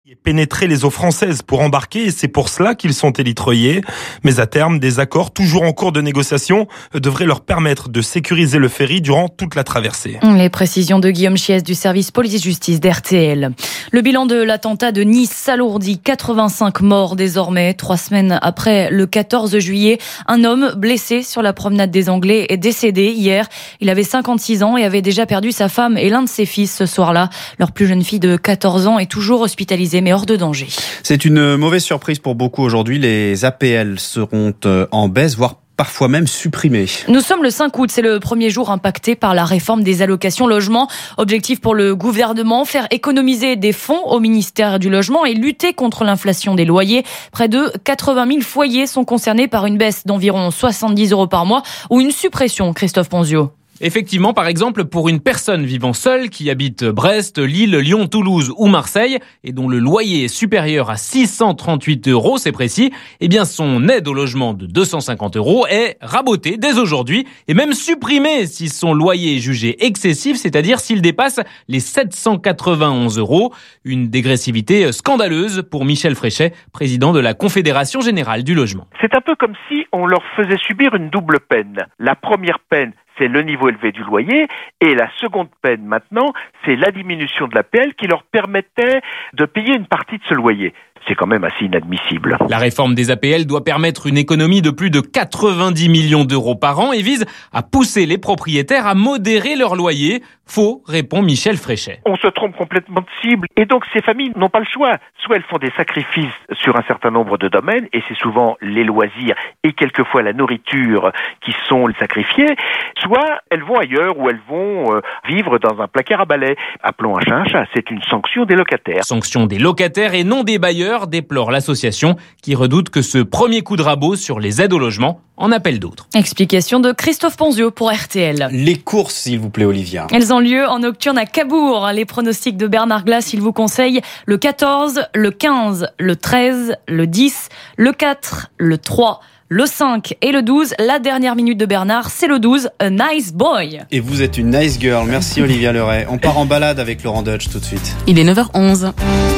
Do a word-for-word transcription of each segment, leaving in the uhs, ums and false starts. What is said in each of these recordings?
Pénétrer les eaux françaises pour embarquer et c'est pour cela qu'ils sont élitreillés. Mais à terme, des accords toujours en cours de négociation devraient leur permettre de sécuriser le ferry durant toute la traversée. Les précisions de Guillaume Chies du service police-justice d'R T L. Le bilan de l'attentat de Nice s'alourdit. quatre-vingt-cinq morts désormais. Trois semaines après le quatorze juillet, un homme blessé sur la promenade des Anglais est décédé hier. Il avait cinquante-six ans et avait déjà perdu sa femme et l'un de ses fils ce soir-là. Leur plus jeune fille de quatorze ans est toujours hospitalisée mais hors de danger. C'est une mauvaise surprise pour beaucoup aujourd'hui. Les A P L seront en baisse, voire parfois même supprimés. Nous sommes le cinq août, c'est le premier jour impacté par la réforme des allocations logement. Objectif pour le gouvernement, faire économiser des fonds au ministère du Logement et lutter contre l'inflation des loyers. Près de quatre-vingt mille foyers sont concernés par une baisse d'environ soixante-dix euros par mois ou une suppression, Christophe Ponzio. Effectivement, par exemple, pour une personne vivant seule qui habite Brest, Lille, Lyon, Toulouse ou Marseille et dont le loyer est supérieur à six cent trente-huit euros, c'est précis, eh bien son aide au logement de deux cent cinquante euros est rabotée dès aujourd'hui et même supprimée si son loyer est jugé excessif, c'est-à-dire s'il dépasse les sept cent quatre-vingt-onze euros. Une dégressivité scandaleuse pour Michel Fréchet, président de la Confédération Générale du Logement. C'est un peu comme si on leur faisait subir une double peine. La première peine, c'est le niveau élevé du loyer. Et la seconde peine maintenant, c'est la diminution de l'A P L qui leur permettait de payer une partie de ce loyer. C'est quand même assez inadmissible. La réforme des A P L doit permettre une économie de plus de quatre-vingt-dix millions d'euros par an et vise à pousser les propriétaires à modérer leur loyer. Faux, répond Michel Fréchet. On se trompe complètement de cible. Et donc ces familles n'ont pas le choix. Soit elles font des sacrifices sur un certain nombre de domaines, et c'est souvent les loisirs et quelquefois la nourriture qui sont sacrifiés, soit elles vont ailleurs ou elles vont euh, vivre dans un placard à balai. Appelons un chat un chat, c'est une sanction des locataires. Sanction des locataires et non des bailleurs, déplore l'association qui redoute que ce premier coup de rabot sur les aides au logement en appelle d'autres. Explication de Christophe Ponzio pour R T L. Les courses, s'il vous plaît, Olivia. Elles ont lieu en nocturne à Cabourg. Les pronostics de Bernard Glass, il vous conseille le quatorze, le quinze, le treize, le dix, le quatre, le trois, le cinq et le douze. La dernière minute de Bernard, c'est le douze, A Nice Boy. Et vous êtes une nice girl. Merci Olivia Leray. On part en balade avec Laurent Deutsch tout de suite. Il est neuf heures onze.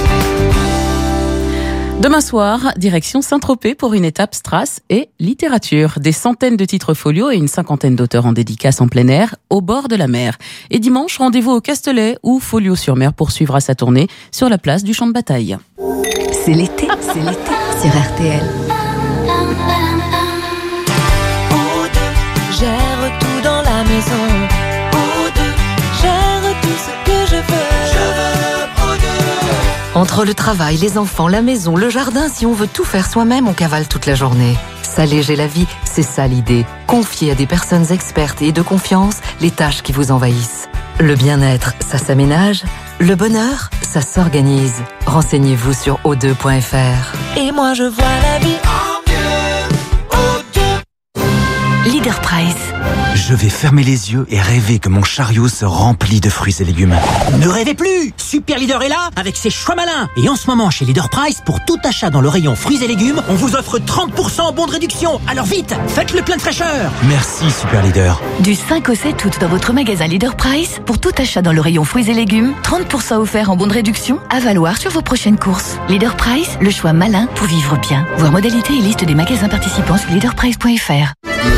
Demain soir, direction Saint-Tropez pour une étape Strass et littérature. Des centaines de titres folio et une cinquantaine d'auteurs en dédicace en plein air, au bord de la mer. Et dimanche, rendez-vous au Castellet où Folio-sur-Mer poursuivra sa tournée sur la place du champ de bataille. C'est l'été, c'est l'été sur R T L. Gère tout dans la maison. Eau deux, gère tout ce que je veux. Je veux Eau deux. Entre le travail, les enfants, la maison, le jardin, si on veut tout faire soi-même, on cavale toute la journée. S'alléger la vie, c'est ça l'idée. Confier à des personnes expertes et de confiance les tâches qui vous envahissent. Le bien-être, ça s'aménage. Le bonheur, ça s'organise. Renseignez-vous sur o deux point f r. Et moi je vois la vie en mieux. Eau deux. Leader Price. Je vais fermer les yeux et rêver que mon chariot se remplit de fruits et légumes. Ne rêvez plus! Super Leader est là avec ses choix malins. Et en ce moment, chez Leader Price, pour tout achat dans le rayon fruits et légumes, on vous offre trente pour cent en bon de réduction. Alors vite, faites le plein de fraîcheur. Merci Super Leader. Du cinq au sept août dans votre magasin Leader Price, pour tout achat dans le rayon fruits et légumes, trente pour cent offerts en bon de réduction à valoir sur vos prochaines courses. Leader Price, le choix malin pour vivre bien. Voir modalités et liste des magasins participants sur leader price point f r.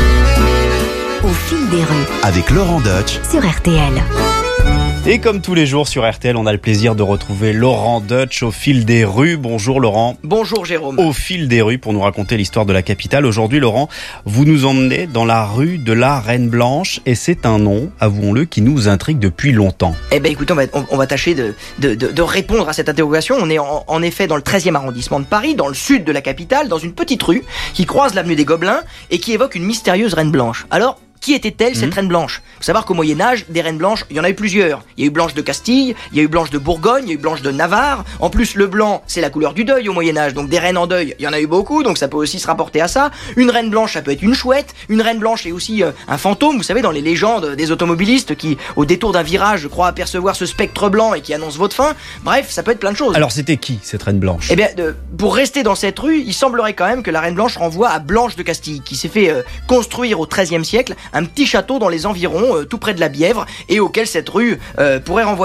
Au fil des rues. Avec Laurent Deutsch sur R T L. Et comme tous les jours sur R T L, on a le plaisir de retrouver Laurent Deutsch au fil des rues. Bonjour Laurent. Bonjour Jérôme. Au fil des rues pour nous raconter l'histoire de la capitale. Aujourd'hui Laurent, vous nous emmenez dans la rue de la Reine Blanche et c'est un nom, avouons-le, qui nous intrigue depuis longtemps. Eh bien écoute, on va, on, on va tâcher de, de, de, de répondre à cette interrogation. On est en, en effet dans le treizième arrondissement de Paris, dans le sud de la capitale, dans une petite rue qui croise l'avenue des Gobelins et qui évoque une mystérieuse Reine Blanche. Alors, qui était-elle, cette mmh. reine blanche ? Il faut savoir qu'au Moyen-Âge, des reines blanches, il y en a eu plusieurs. Il y a eu Blanche de Castille, il y a eu Blanche de Bourgogne, il y a eu Blanche de Navarre. En plus, le blanc, c'est la couleur du deuil au Moyen-Âge. Donc des reines en deuil, il y en a eu beaucoup, donc ça peut aussi se rapporter à ça. Une reine blanche, ça peut être une chouette. Une reine blanche est aussi euh, un fantôme. Vous savez, dans les légendes des automobilistes qui, au détour d'un virage, croient apercevoir ce spectre blanc et qui annonce votre fin. Bref, ça peut être plein de choses. Alors c'était qui, cette reine blanche ? Eh bien, de, pour rester dans cette rue, il semblerait quand même que la reine blanche renvoie à Blanche de Castille, qui s'est fait euh, construire au treizième siècle un petit château dans les environs, euh, tout près de la Bièvre, et auquel cette rue euh, pourrait renvoyer.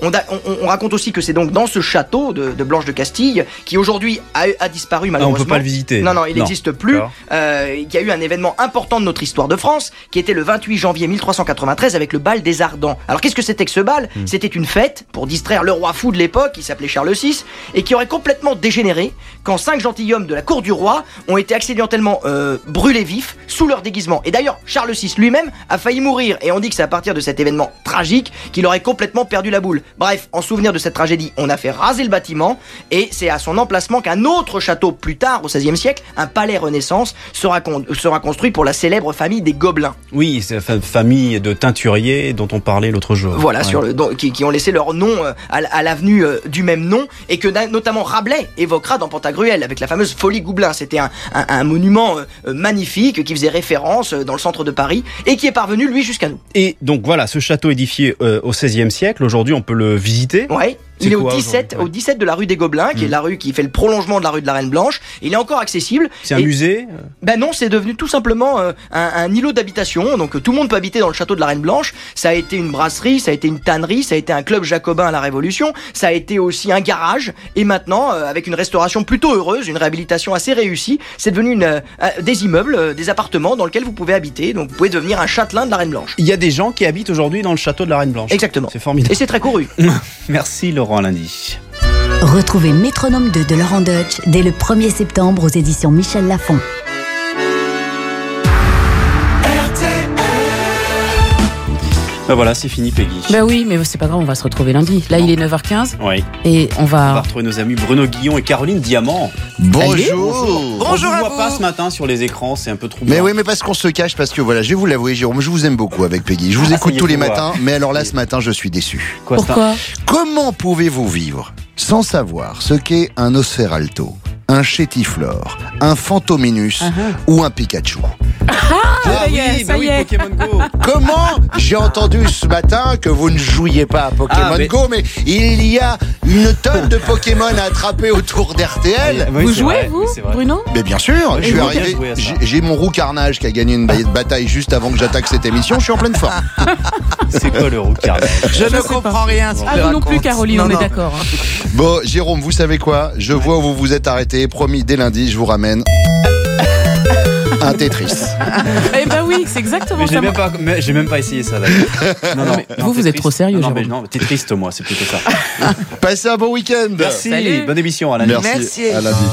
On, da, on, on raconte aussi que c'est donc dans ce château de, de Blanche de Castille, qui aujourd'hui a, a disparu malheureusement. Ah, on peut pas le visiter. Non, non, il n'existe plus. Euh, il y a eu un événement important de notre histoire de France, qui était le vingt-huit janvier mille trois cent quatre-vingt-treize avec le bal des Ardents. Alors qu'est-ce que c'était que ce bal ? hmm. C'était une fête pour distraire le roi fou de l'époque, qui s'appelait Charles six, et qui aurait complètement dégénéré quand cinq gentilshommes de la cour du roi ont été accidentellement euh, brûlés vifs sous leur déguisement. Et d'ailleurs, Charles six lui-même a failli mourir, et on dit que c'est à partir de cet événement tragique qu'il aurait complètement perdu la boule. Bref, en souvenir de cette tragédie, on a fait raser le bâtiment, et c'est à son emplacement qu'un autre château plus tard, au seizième siècle, un palais Renaissance, sera, con- sera construit pour la célèbre famille des Gobelins. Oui, c'est la fa- famille de teinturiers dont on parlait l'autre jour. Voilà, ouais. sur le, donc, qui, qui ont laissé leur nom euh, à, à l'avenue euh, du même nom, et que na- notamment Rabelais évoquera dans Pantagruel, avec la fameuse Folie Goublin. C'était un, un, un monument euh, magnifique qui faisait référence euh, dans le centre de Paris, et qui est parvenu, lui, jusqu'à nous. Et donc voilà, ce château édifié euh, au seizième siècle, aujourd'hui on peut le visiter. Ouais. C'est il est quoi, au dix-sept, au dix-sept de la rue des Gobelins, qui mmh. est la rue qui fait le prolongement de la rue de la Reine Blanche. Il est encore accessible. C'est un et... musée ? Ben non, c'est devenu tout simplement euh, un, un îlot d'habitation. Donc euh, tout le monde peut habiter dans le château de la Reine Blanche. Ça a été une brasserie, ça a été une tannerie, ça a été un club jacobin à la Révolution. Ça a été aussi un garage. Et maintenant, euh, avec une restauration plutôt heureuse, une réhabilitation assez réussie, c'est devenu une, euh, des immeubles, euh, des appartements dans lesquels vous pouvez habiter. Donc vous pouvez devenir un châtelain de la Reine Blanche. Il y a des gens qui habitent aujourd'hui dans le château de la Reine Blanche. Exactement. C'est formidable. Et c'est très couru. Merci Laurent Lundi. Retrouvez Métronome deux de Laurent Deutsch dès le premier septembre aux éditions Michel Lafon. Ben voilà, c'est fini Peggy. Ben oui, mais c'est pas grave, on va se retrouver lundi. Là, il est neuf heures quinze. Oui. Et on va... On va retrouver nos amis Bruno Guillon et Caroline Diamant. Bonjour. Bonjour on ne vous voit pas ce matin sur les écrans, c'est un peu troublant. Mais oui, mais parce qu'on se cache, parce que voilà, je vais vous l'avouer, Jérôme, je vous aime beaucoup avec Peggy. Je vous ah, écoute est, tous les quoi. matins, mais alors là, ce matin, je suis déçu. Quoi, Pourquoi ? Comment pouvez-vous vivre sans savoir ce qu'est un Nosferalto, un Chétiflore, un Fantominus uh-huh. ou un Pikachu? Ah, ça y est, ça y est. Pokémon Go. Comment j'ai entendu ce matin que vous ne jouiez pas à Pokémon ah, mais... Go, mais il y a une tonne de Pokémon à attraper autour d'R T L. Oui, vous jouez, vrai, vous, Bruno ? Mais bien sûr, je suis arrivé. J'ai, j'ai mon roux Carnage qui a gagné une bataille juste avant que j'attaque cette émission. Je suis en pleine forme. C'est quoi le roux Carnage ? Je, je ne comprends pas. rien. Ah, vous non plus, Caroline, non, on non. est d'accord. Hein. Bon, Jérôme, vous savez quoi ? Je vois où vous vous êtes arrêté. Promis, dès lundi, je vous ramène un Tetris. Eh ben oui, c'est exactement mais ça. J'ai même, pas, mais j'ai même pas essayé ça d'ailleurs. Non, non, mais vous, non, vous êtes trop sérieux, non, Jérôme. Non, mais t'es triste, moi, c'est plutôt ça. Passez un bon week-end. Merci, Salut. Bonne émission à la Merci, Merci. à lundi.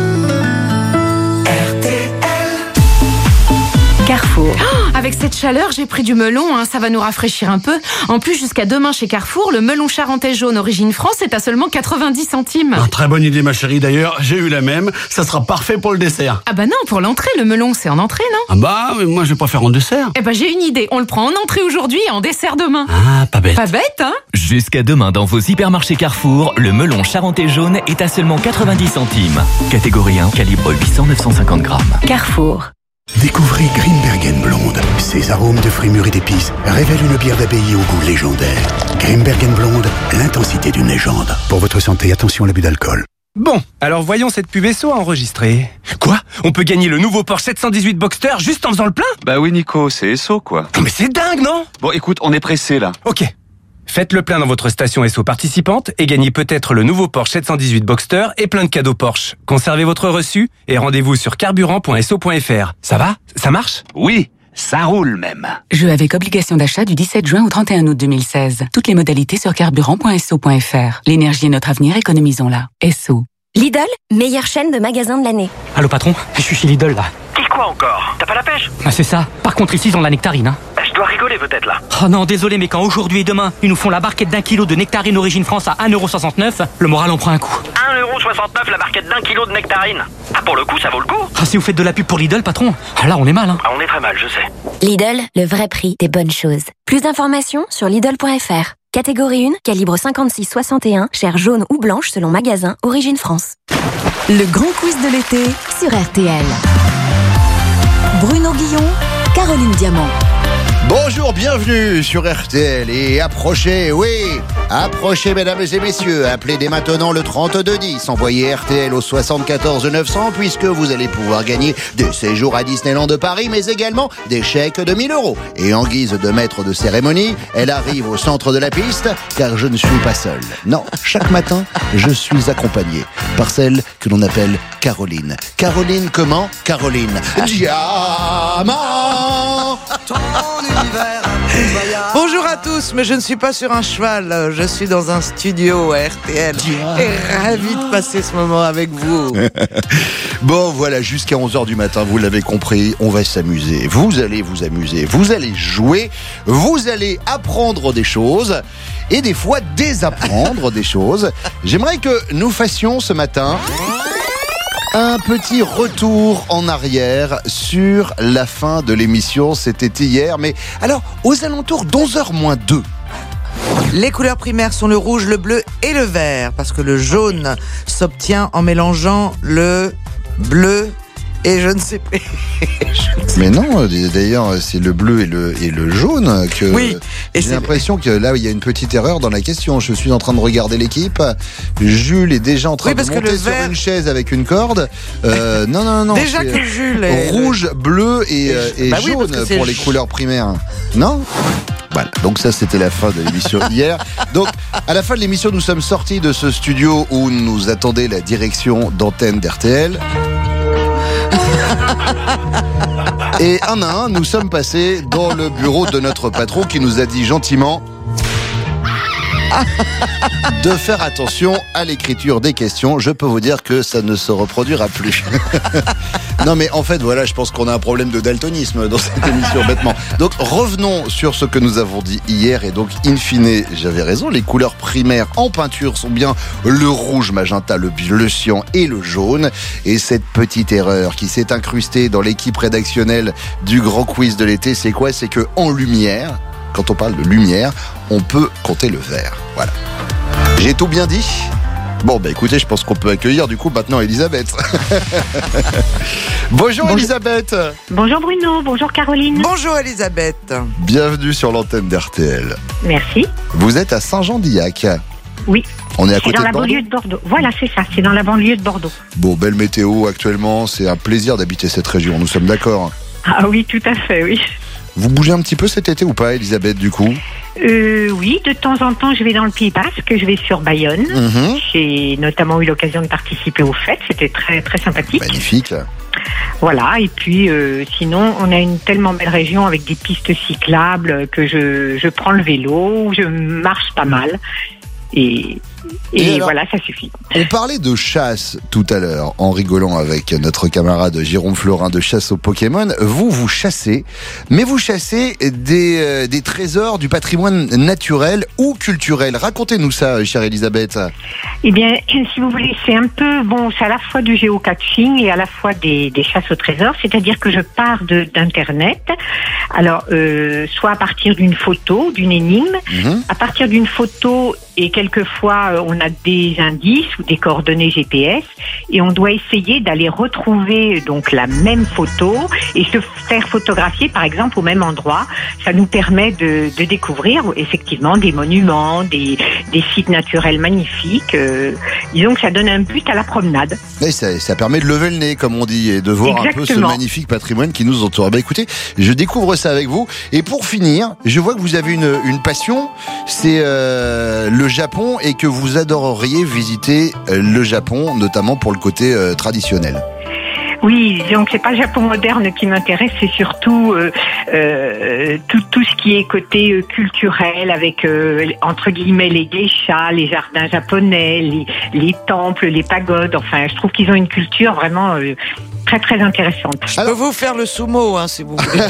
Carrefour. Oh, avec cette chaleur, j'ai pris du melon, hein, ça va nous rafraîchir un peu. En plus, jusqu'à demain chez Carrefour, le melon charentais jaune origine France est à seulement quatre-vingt-dix centimes. Ah, très bonne idée ma chérie, d'ailleurs, j'ai eu la même, ça sera parfait pour le dessert. Ah bah non, pour l'entrée, le melon c'est en entrée, non ? Ah bah, moi je préfère en dessert. Eh bah j'ai une idée, on le prend en entrée aujourd'hui et en dessert demain. Ah, pas bête. Pas bête, hein ? Jusqu'à demain dans vos hypermarchés Carrefour, le melon charentais jaune est à seulement quatre-vingt-dix centimes. Catégorie un, calibre huit cents à neuf cent cinquante grammes. Carrefour. Découvrez Grimbergen Blonde. Ses arômes de fruits mûrs et d'épices révèlent une bière d'abbaye au goût légendaire. Grimbergen Blonde, l'intensité d'une légende. Pour votre santé, attention à l'abus d'alcool. Bon, alors voyons cette pub S O à enregistrer. Quoi ? On peut gagner le nouveau Porsche sept cent dix-huit Boxster juste en faisant le plein ? Bah oui Nico, c'est S O quoi. Non mais c'est dingue, non ? Bon écoute, on est pressé là. Ok. Faites le plein dans votre station S O participante et gagnez peut-être le nouveau Porsche sept cent dix-huit Boxster et plein de cadeaux Porsche. Conservez votre reçu et rendez-vous sur carburant point s o point f r. Ça va ? Ça marche ? Oui, ça roule même. Jeu avec obligation d'achat du dix-sept juin au trente et un août deux mille seize. Toutes les modalités sur carburant point s o point f r. L'énergie est notre avenir, économisons-la. S O. Lidl, meilleure chaîne de magasins de l'année. Allô patron, je suis chez Lidl là. Dis quoi encore ? T'as pas la pêche ? Ah c'est ça. Par contre ici ils ont la nectarine hein. Je dois rigoler peut-être là. Oh non désolé mais quand aujourd'hui et demain ils nous font la barquette d'un kilo de nectarine origine France à un euro soixante-neuf, le moral en prend un coup. un euro soixante-neuf la barquette d'un kilo de nectarine. Ah pour le coup ça vaut le coup. Ah si vous faites de la pub pour Lidl patron, ah là on est mal hein. Ah on est très mal je sais. Lidl, le vrai prix des bonnes choses. Plus d'informations sur Lidl point f r. Catégorie un, calibre cinquante-six soixante et un, chair jaune ou blanche selon magasin, origine France. Le grand quiz de l'été sur R T L. Bruno Guillon, Caroline Diamant. Bonjour, bienvenue sur R T L et approchez, oui, approchez mesdames et messieurs, appelez dès maintenant le trente-deux dix, envoyez R T L au soixante-quatorze neuf cents puisque vous allez pouvoir gagner des séjours à Disneyland de Paris mais également des chèques de mille euros. Et en guise de maître de cérémonie, elle arrive au centre de la piste car je ne suis pas seul. Non, chaque matin, je suis accompagné par celle que l'on appelle Caroline. Caroline comment? Caroline Diamant. Bonjour à tous, mais je ne suis pas sur un cheval, je suis dans un studio à R T L et ravi de passer ce moment avec vous. Bon voilà, jusqu'à onze heures du matin, vous l'avez compris, on va s'amuser. Vous allez vous amuser, vous allez jouer, vous allez apprendre des choses et des fois désapprendre des choses. J'aimerais que nous fassions ce matin un petit retour en arrière sur la fin de l'émission, c'était hier, mais alors aux alentours d'onze heures moins deux. Les couleurs primaires sont le rouge, le bleu et le vert, parce que le jaune s'obtient en mélangeant le bleu et je ne sais pas. Mais non, d'ailleurs, c'est le bleu et le, et le jaune que. Oui. Et j'ai l'impression que là, il y a une petite erreur dans la question. Je suis en train de regarder l'équipe. Jules est déjà en train oui, de monter sur vert... une chaise avec une corde. Euh, non, non, non. Déjà que Jules est rouge, bleu et, et, et bah jaune oui, pour les couleurs primaires. Non? Voilà, donc ça c'était la fin de l'émission hier. Donc à la fin de l'émission, nous sommes sortis de ce studio où nous attendait la direction d'antenne d'R T L. Et un à un, nous sommes passés dans le bureau de notre patron qui nous a dit gentiment de faire attention à l'écriture des questions. Je peux vous dire que ça ne se reproduira plus. Non mais en fait voilà, je pense qu'on a un problème de daltonisme dans cette émission bêtement. Donc revenons sur ce que nous avons dit hier et donc in fine j'avais raison, les couleurs primaires en peinture sont bien le rouge magenta, le bleu cyan et le jaune. Et cette petite erreur qui s'est incrustée dans l'équipe rédactionnelle du grand quiz de l'été, c'est quoi? C'est que en lumière, quand on parle de lumière, on peut compter le vert. Voilà. J'ai tout bien dit? Bon, bah écoutez, je pense qu'on peut accueillir du coup maintenant Elisabeth. Bonjour, bonjour Elisabeth. Bonjour Bruno, bonjour Caroline. Bonjour Elisabeth. Bienvenue sur l'antenne d'R T L. Merci. Vous êtes à Saint-Jean-d'Illac. Oui. On est à côté de Bordeaux. C'est dans la banlieue de Bordeaux. Voilà, c'est ça, c'est dans la banlieue de Bordeaux. Bon, belle météo actuellement, c'est un plaisir d'habiter cette région, nous sommes d'accord? Ah oui, tout à fait, oui. Vous bougez un petit peu cet été ou pas, Elisabeth, du coup? euh, Oui, de temps en temps, je vais dans le Pays Basque, je vais sur Bayonne. Mm-hmm. J'ai notamment eu l'occasion de participer aux fêtes, c'était très très sympathique. Magnifique. Voilà, et puis euh, sinon, on a une tellement belle région avec des pistes cyclables que je, je prends le vélo, je marche pas mal. Et, et, et alors, voilà, ça suffit. On parlait de chasse tout à l'heure, en rigolant avec notre camarade Jérôme Florin de Chasse aux Pokémon. Vous, vous chassez, mais vous chassez des, euh, des trésors du patrimoine naturel ou culturel. Racontez-nous ça, chère Elisabeth. Eh bien, si vous voulez, c'est un peu, bon, c'est à la fois du géocaching et à la fois des, des chasses au trésor. C'est-à-dire que je pars de, d'Internet, alors, euh, soit à partir d'une photo, d'une énigme, mmh. à partir d'une photo, et quelquefois, on a des indices ou des coordonnées G P S et on doit essayer d'aller retrouver donc la même photo et se faire photographier, par exemple, au même endroit. Ça nous permet de, de découvrir effectivement des monuments, des, des sites naturels magnifiques. Euh, disons que ça donne un but à la promenade. Et ça, ça permet de lever le nez, comme on dit, et de voir Exactement. un peu ce magnifique patrimoine qui nous entoure. Bah, écoutez, je découvre ça avec vous. Et pour finir, je vois que vous avez une, une passion, c'est euh, le Japon et que vous adoreriez visiter le Japon, notamment pour le côté euh, traditionnel. Oui, donc c'est pas le Japon moderne qui m'intéresse, c'est surtout euh, euh, tout, tout ce qui est côté euh, culturel avec euh, entre guillemets les geishas, les jardins japonais, les, les temples, les pagodes. Enfin, je trouve qu'ils ont une culture vraiment euh, très très intéressante. Je peux vous faire le sumo, hein, si vous voulez.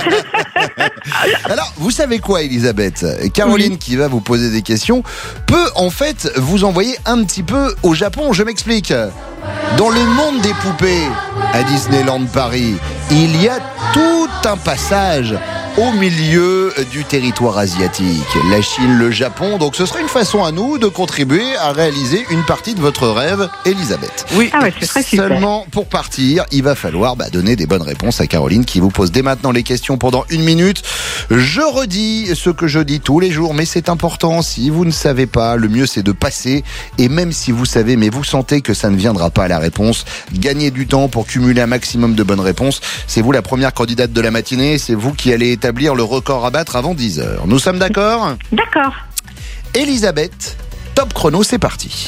Alors, vous savez quoi, Elisabeth? Caroline, oui. qui va vous poser des questions, peut en fait vous envoyer un petit peu au Japon. Je m'explique. Dans le monde des poupées à Disneyland Paris, il y a tout un passage au milieu du territoire asiatique, la Chine, le Japon. Donc ce serait une façon à nous de contribuer à réaliser une partie de votre rêve, Elisabeth. Oui, ah ouais, c'est très super. Seulement pour partir, il va falloir bah, donner des bonnes réponses à Caroline qui vous pose dès maintenant les questions pendant une minute. Je redis ce que je dis tous les jours, mais c'est important. Si vous ne savez pas, le mieux c'est de passer. Et même si vous savez, mais vous sentez que ça ne viendra pas à la réponse, gagnez du temps pour cumuler un maximum de bonnes réponses. C'est vous la première candidate de la matinée. C'est vous qui allez établir le record à battre avant dix heures. Nous sommes d'accord ? D'accord. Elisabeth, top chrono, c'est parti.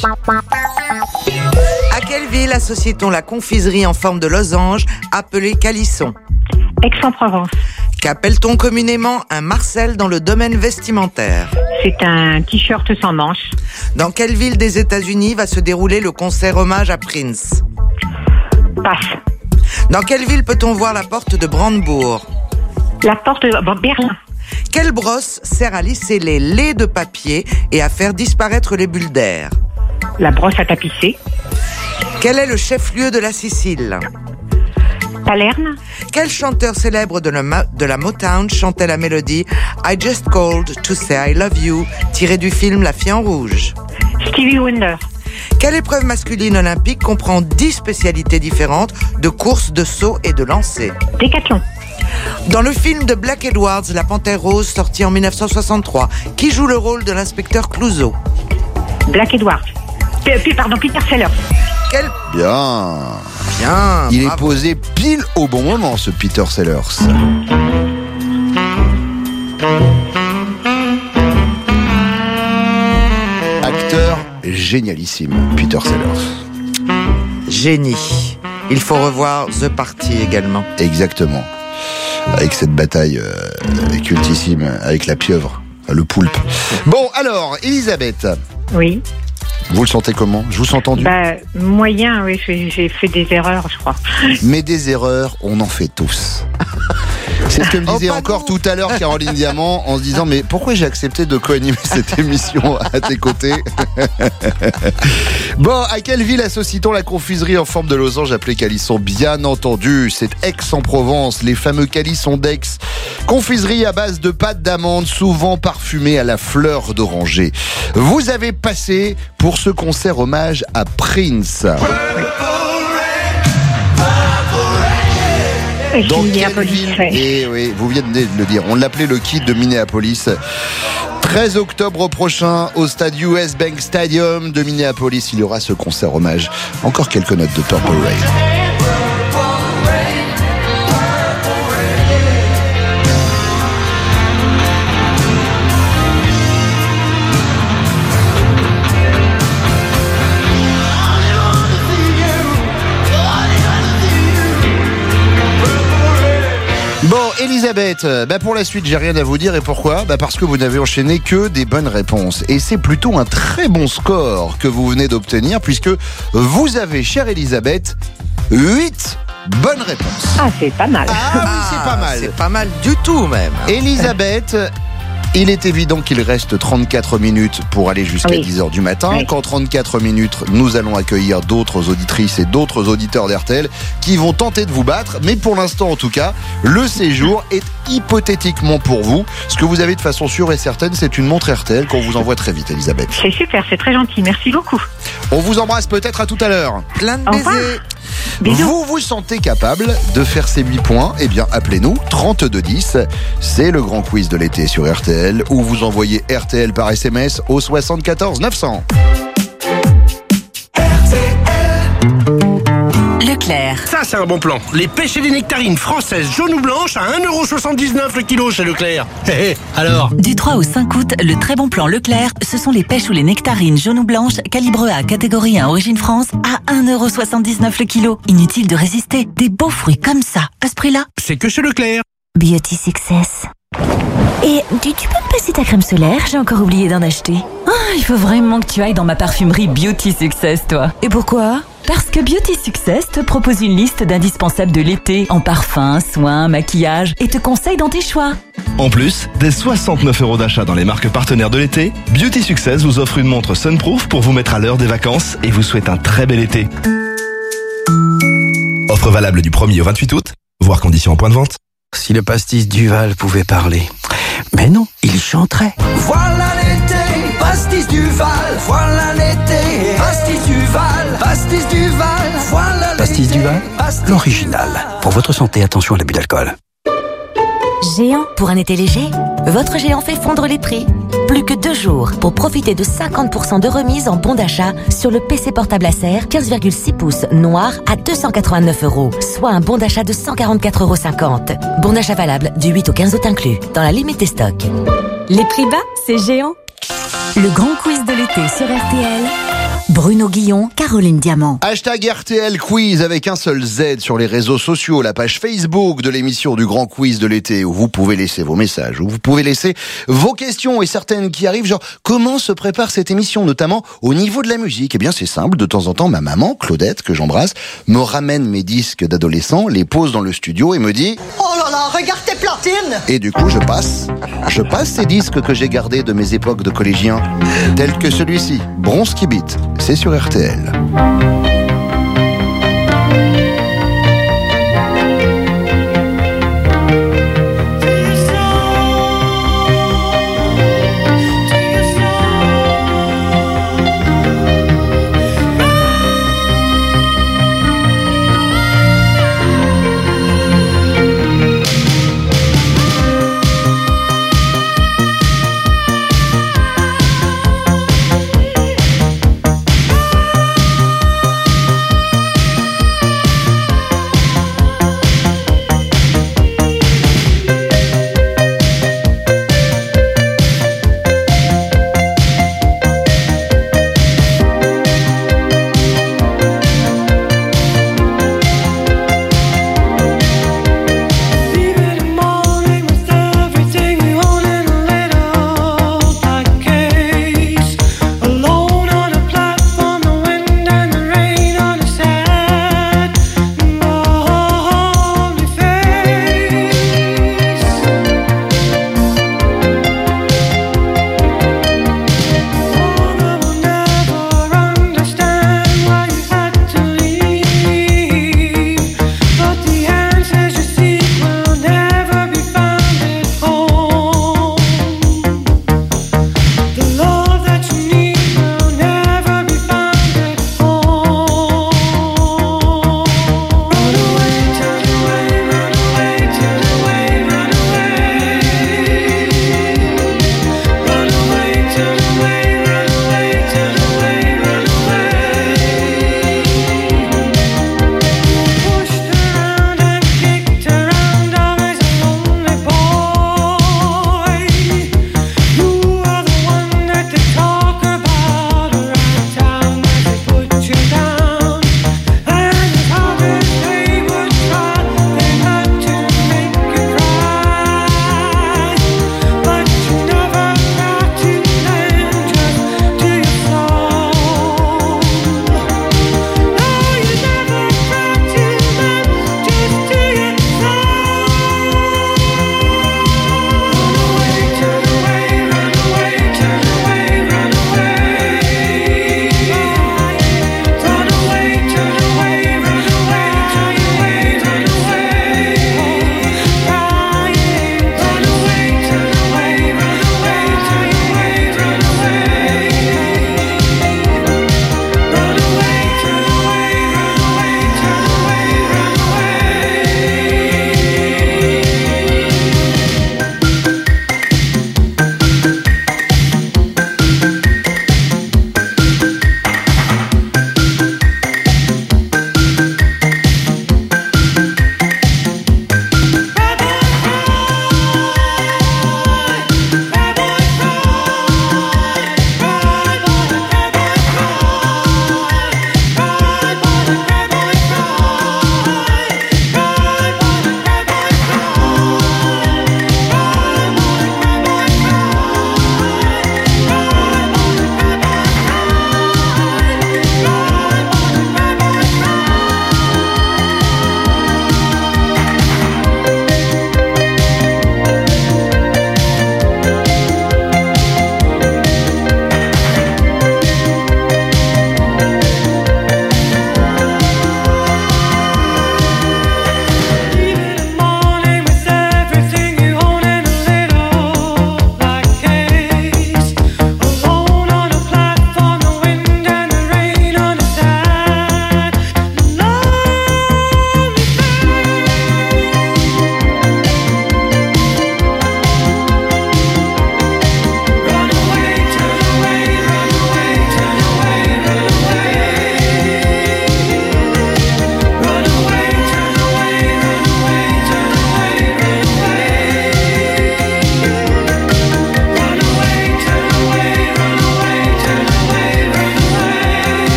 À quelle ville associe-t-on la confiserie en forme de losange appelée calisson ? Aix-en-Provence. Qu'appelle-t-on communément un Marcel dans le domaine vestimentaire ? C'est un t-shirt sans manches. Dans quelle ville des États-Unis va se dérouler le concert hommage à Prince ? Passe. Dans quelle ville peut-on voir la porte de Brandebourg ? La porte de bon, Berlin. Quelle brosse sert à lisser les laits de papier et à faire disparaître les bulles d'air ? La brosse à tapisser. Quel est le chef-lieu de la Sicile ? Palerme. Quel chanteur célèbre de la, de la Motown chantait la mélodie I Just Called to Say I Love You, tirée du film La Fille en Rouge ? Stevie Wonder. Quelle épreuve masculine olympique comprend dix spécialités différentes de course, de saut et de lancer ? Décathlon. Dans le film de Black Edwards, La Panthère Rose, sorti en dix-neuf cent soixante-trois, qui joue le rôle de l'inspecteur Clouseau ? Black Edwards. P- pardon, Peter Sellers. Quel... Bien. Bien. Il bravo. est posé pile au bon moment, ce Peter Sellers. Acteur génialissime, Peter Sellers. Génie. Il faut revoir The Party également. Exactement. Avec cette bataille euh, cultissime avec la pieuvre, le poulpe. Bon, alors, Elisabeth. Oui. Vous le sentez comment ? Je vous ai entendu ? Bah, moyen, oui, j'ai, j'ai fait des erreurs, je crois. Mais des erreurs, on en fait tous. C'est ce que me disait oh, encore nous. tout à l'heure Caroline Diamant en se disant mais pourquoi j'ai accepté de co-animer cette émission à tes côtés. Bon, à quelle ville associe-t-on la confiserie en forme de losange appelée calisson ? Bien entendu, c'est Aix-en-Provence, les fameux calissons d'Aix. Confiserie à base de pâte d'amande, souvent parfumée à la fleur d'oranger. Vous avez passé pour ce concert hommage à Prince. Dans quelle ville ? Et oui, vous venez de le dire. On l'appelait le Kid de Minneapolis. treize octobre prochain, au stade U S Bank Stadium de Minneapolis, il y aura ce concert hommage. Encore quelques notes de Purple Rain. Bon, Elisabeth, bah pour la suite, j'ai rien à vous dire. Et pourquoi ? Bah parce que vous n'avez enchaîné que des bonnes réponses. Et c'est plutôt un très bon score que vous venez d'obtenir, puisque vous avez, chère Elisabeth, huit bonnes réponses. Ah, c'est pas mal. Ah oui, c'est pas mal. C'est pas mal du tout, même. Elisabeth... Il est évident qu'il reste trente-quatre minutes pour aller jusqu'à oui. dix heures du matin. Oui. Qu'en trente-quatre minutes, nous allons accueillir d'autres auditrices et d'autres auditeurs d'R T L qui vont tenter de vous battre. Mais pour l'instant, en tout cas, le séjour est hypothétiquement pour vous. Ce que vous avez de façon sûre et certaine, c'est une montre R T L qu'on vous envoie très vite, Elisabeth. C'est super, c'est très gentil. Merci beaucoup. On vous embrasse peut-être à tout à l'heure. Plein de baisers. Vous vous sentez capable de faire ces huit points ? Eh bien, appelez-nous trente-deux dix. C'est le grand quiz de l'été sur R T L où vous envoyez R T L par S M S au soixante-quatorze neuf cents. Leclerc. Ça, c'est un bon plan. Les pêches et les nectarines françaises jaunes ou blanches à un euro soixante-dix-neuf le kilo chez Leclerc. Hé hé, alors ? Du trois au cinq août, le très bon plan Leclerc, ce sont les pêches ou les nectarines jaunes ou blanches, calibre A, catégorie un, origine France, à un euro soixante-dix-neuf le kilo. Inutile de résister. Des beaux fruits comme ça, à ce prix-là. C'est que chez Leclerc. Beauty Success. Et tu, tu peux me passer ta crème solaire ? J'ai encore oublié d'en acheter. Oh, il faut vraiment que tu ailles dans ma parfumerie Beauty Success, toi. Et pourquoi ? Parce que Beauty Success te propose une liste d'indispensables de l'été, en parfums, soins, maquillage, et te conseille dans tes choix. En plus, dès soixante-neuf euros d'achat dans les marques partenaires de l'été, Beauty Success vous offre une montre Sunproof pour vous mettre à l'heure des vacances et vous souhaite un très bel été. Offre valable du premier au vingt-huit août, voire conditions en point de vente. Si le pastis Duval pouvait parler. Mais non, il chanterait. Voilà l'été, pastis Duval. Voilà l'été, pastis Duval. Pastis Duval, voilà l'été. Pastis Duval, l'original. Pour votre santé, attention à l'abus d'alcool. Géant pour un été léger, votre Géant fait fondre les prix. Plus que deux jours pour profiter de cinquante pour cent de remise en bon d'achat sur le P C portable Acer quinze virgule six pouces noir à deux cent quatre-vingt-neuf euros, soit un bon d'achat de cent quarante-quatre euros cinquante. Bon d'achat valable du huit au quinze août inclus, dans la limite des stocks. Les prix bas, c'est Géant. Le grand quiz de l'été sur R T L. Bruno Guillon, Caroline Diamant. Hashtag R T L Quiz avec un seul Z sur les réseaux sociaux, la page Facebook de l'émission du Grand Quiz de l'été où vous pouvez laisser vos messages, où vous pouvez laisser vos questions et certaines qui arrivent, genre comment se prépare cette émission, notamment au niveau de la musique. Eh bien c'est simple, de temps en temps ma maman, Claudette, que j'embrasse, me ramène mes disques d'adolescents, les pose dans le studio et me dit « Oh là là, regarde tes platines !» Et du coup je passe, je passe ces disques que j'ai gardés de mes époques de collégien, tels que celui-ci, Bronski Beat. C'est sur R T L.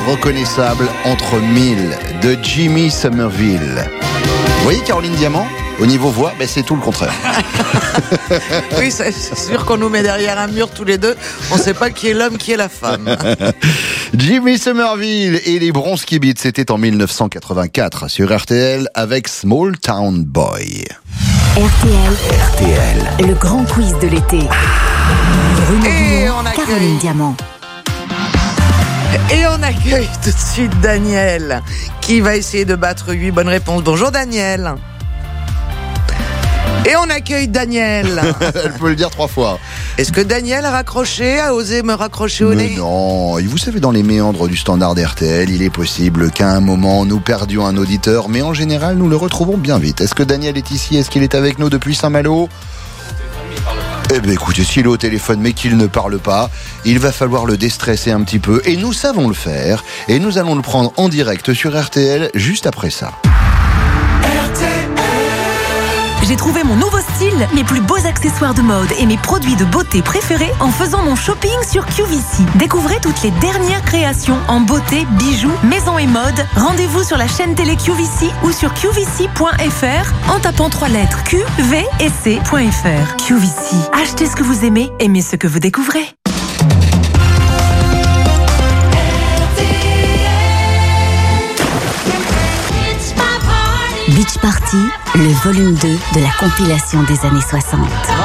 reconnaissable entre mille de Jimmy Somerville. Vous voyez Caroline Diamant ? Au niveau voix, ben c'est tout le contraire. Oui, c'est sûr qu'on nous met derrière un mur tous les deux. On ne sait pas qui est l'homme, qui est la femme. Jimmy Somerville et les Bronski Beats, c'était en dix-neuf cent quatre-vingt-quatre sur R T L avec Small Town Boy. R T L. R T L. Le grand quiz de l'été. Bruno Guillon, Caroline Diamant. Et on accueille tout de suite Daniel, qui va essayer de battre huit bonnes réponses. Bonjour Daniel. Et on accueille Daniel. Elle peut le dire trois fois. Est-ce que Daniel a raccroché, a osé me raccrocher au Mais nez ? non, et vous savez, dans les méandres du standard R T L, il est possible qu'à un moment, nous perdions un auditeur, mais en général, nous le retrouvons bien vite. Est-ce que Daniel est ici ? Est-ce qu'il est avec nous depuis Saint-Malo ? Eh bien écoutez, s'il est au téléphone mais qu'il ne parle pas, il va falloir le déstresser un petit peu. Et nous savons le faire. Et nous allons le prendre en direct sur R T L juste après ça. J'ai trouvé mon nouveau style, mes plus beaux accessoires de mode et mes produits de beauté préférés en faisant mon shopping sur Q V C. Découvrez toutes les dernières créations en beauté, bijoux, maison et mode. Rendez-vous sur la chaîne télé Q V C ou sur Q V C point F R en tapant trois lettres Q V et C point F R. Q V C. Achetez ce que vous aimez, aimez ce que vous découvrez. Beach Party, le volume deux de la compilation des années soixante.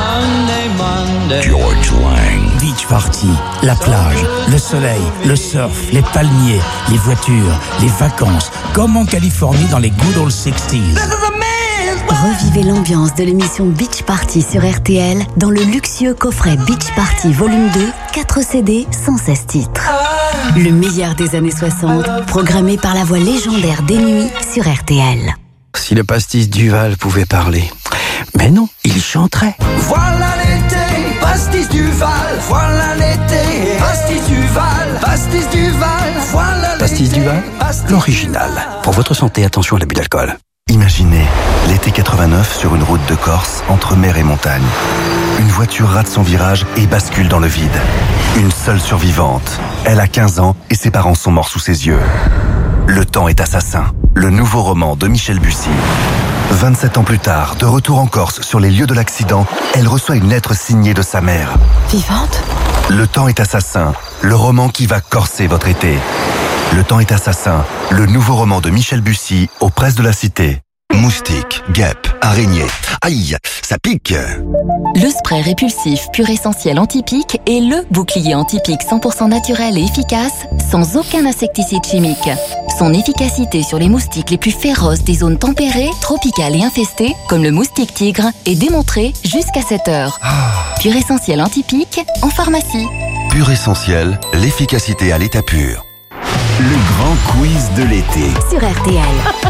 George Lang. Beach Party, la plage, le soleil, le surf, les palmiers, les voitures, les vacances, comme en Californie dans les good old sixties. Revivez l'ambiance de l'émission Beach Party sur R T L dans le luxueux coffret Beach Party volume deux, quatre C D, cent seize titres. Le meilleur des années soixante, programmé par la voix légendaire des nuits sur R T L. Si le pastis Duval pouvait parler. Mais non, il chanterait. Voilà l'été, pastis Duval, voilà l'été, pastis Duval, pastis Duval, voilà l'été. Pastis Duval, l'original. Pour votre santé, attention à l'abus d'alcool. Imaginez, l'été quatre-vingt-neuf sur une route de Corse, entre mer et montagne. Une voiture rate son virage et bascule dans le vide. Une seule survivante. Elle a quinze ans et ses parents sont morts sous ses yeux. Le temps est assassin. Le nouveau roman de Michel Bussy. vingt-sept ans plus tard, de retour en Corse sur les lieux de l'accident, elle reçoit une lettre signée de sa mère. Vivante ? Le temps est assassin. Le roman qui va corser votre été. Le temps est assassin. Le nouveau roman de Michel Bussy aux presses de la Cité. Moustiques, guêpes, araignées. Aïe, ça pique. Le spray répulsif pur essentiel anti-pique est le bouclier anti-pique cent pour cent naturel et efficace, sans aucun insecticide chimique. Son efficacité sur les moustiques les plus féroces des zones tempérées, tropicales et infestées, comme le moustique tigre, est démontrée jusqu'à sept heures. Pur essentiel anti-pique en pharmacie. Pur essentiel, l'efficacité à l'état pur. Le grand quiz de l'été. Sur R T L.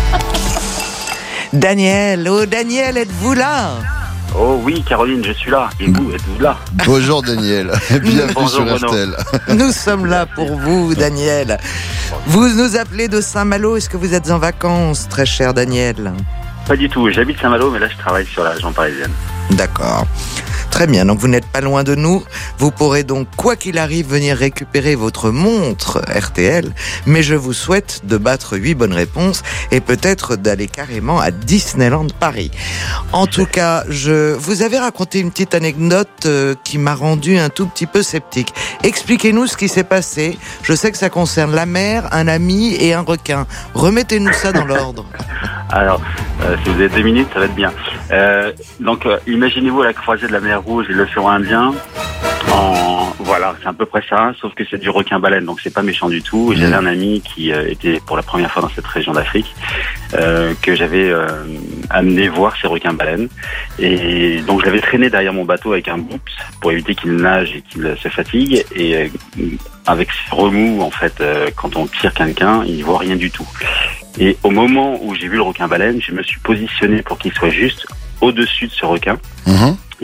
Daniel, oh Daniel, êtes-vous là ? Oh oui, Caroline, je suis là. Et vous, êtes-vous là ? Bonjour Daniel, bienvenue Bonjour, sur Bruno. R T L. Nous sommes là pour vous, Daniel. Vous nous appelez de Saint-Malo. Est-ce que vous êtes en vacances, très cher Daniel ? Pas du tout. J'habite Saint-Malo, mais là, je travaille sur la région parisienne. D'accord. Très bien, donc vous n'êtes pas loin de nous. Vous pourrez donc, quoi qu'il arrive, venir récupérer votre montre R T L. Mais je vous souhaite de battre huit bonnes réponses et peut-être d'aller carrément à Disneyland Paris. En tout cas, je vous avez raconté une petite anecdote euh, qui m'a rendu un tout petit peu sceptique. Expliquez-nous ce qui s'est passé. Je sais que ça concerne la mer, un ami et un requin. Remettez-nous ça dans l'ordre. Alors, euh, si vous avez deux minutes, ça va être bien. Euh, donc, euh, imaginez-vous à la croisée de la mer Rouge et de l'océan Indien. En... Voilà, c'est à peu près ça, sauf que c'est du requin-baleine, donc c'est pas méchant du tout. Et j'avais un ami qui euh, était pour la première fois dans cette région d'Afrique, euh, que j'avais euh, amené voir ces requins-baleines. Et donc je l'avais traîné derrière mon bateau avec un boops pour éviter qu'il nage et qu'il se fatigue. Et euh, avec ses remous, en fait, euh, quand on tire quelqu'un, il voit rien du tout. Et au moment où j'ai vu le requin-baleine, je me suis positionné pour qu'il soit juste au-dessus de ce requin. Mmh.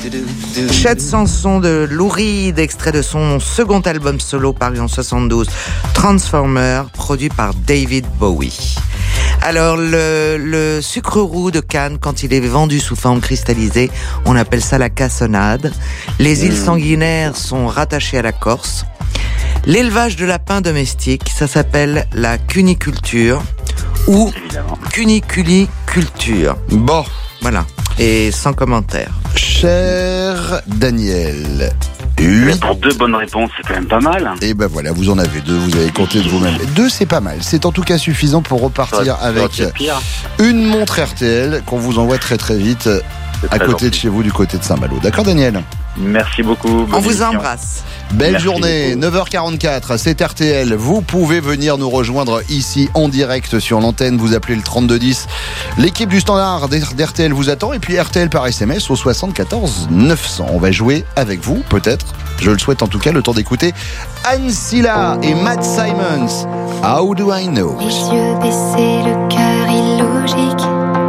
Chet Sanson de Lou Reed, extrait de son second album solo paru en soixante-douze, Transformer, produit par David Bowie. Alors, le, le sucre roux de Cannes, quand il est vendu sous forme cristallisée, on appelle ça la cassonade. Les îles sanguinaires sont rattachées à la Corse. L'élevage de lapins domestiques, ça s'appelle la cuniculture ou cuniculiculture. Bon. Voilà. Et sans commentaire. Cher Daniel. huit pour deux bonnes réponses, c'est quand même pas mal. Et ben voilà, vous en avez deux, vous avez compté de vous-même. Deux, c'est pas mal. C'est en tout cas suffisant pour repartir ça, avec ça une montre R T L qu'on vous envoie très très vite à côté gentil. de chez vous, du côté de Saint-Malo. D'accord, Daniel ? Merci beaucoup. On vous embrasse. Belle Merci journée, beaucoup. neuf heures quarante-quatre, c'est R T L. Vous pouvez venir nous rejoindre ici en direct sur l'antenne. Vous appelez le trente-deux dix. L'équipe du standard d'R T L vous attend. Et puis R T L par S M S au soixante-quatorze neuf cents. On va jouer avec vous, peut-être. Je le souhaite en tout cas, le temps d'écouter Anne Silla et Matt Simons. How do I know? Les yeux baissés, le cœur illogique.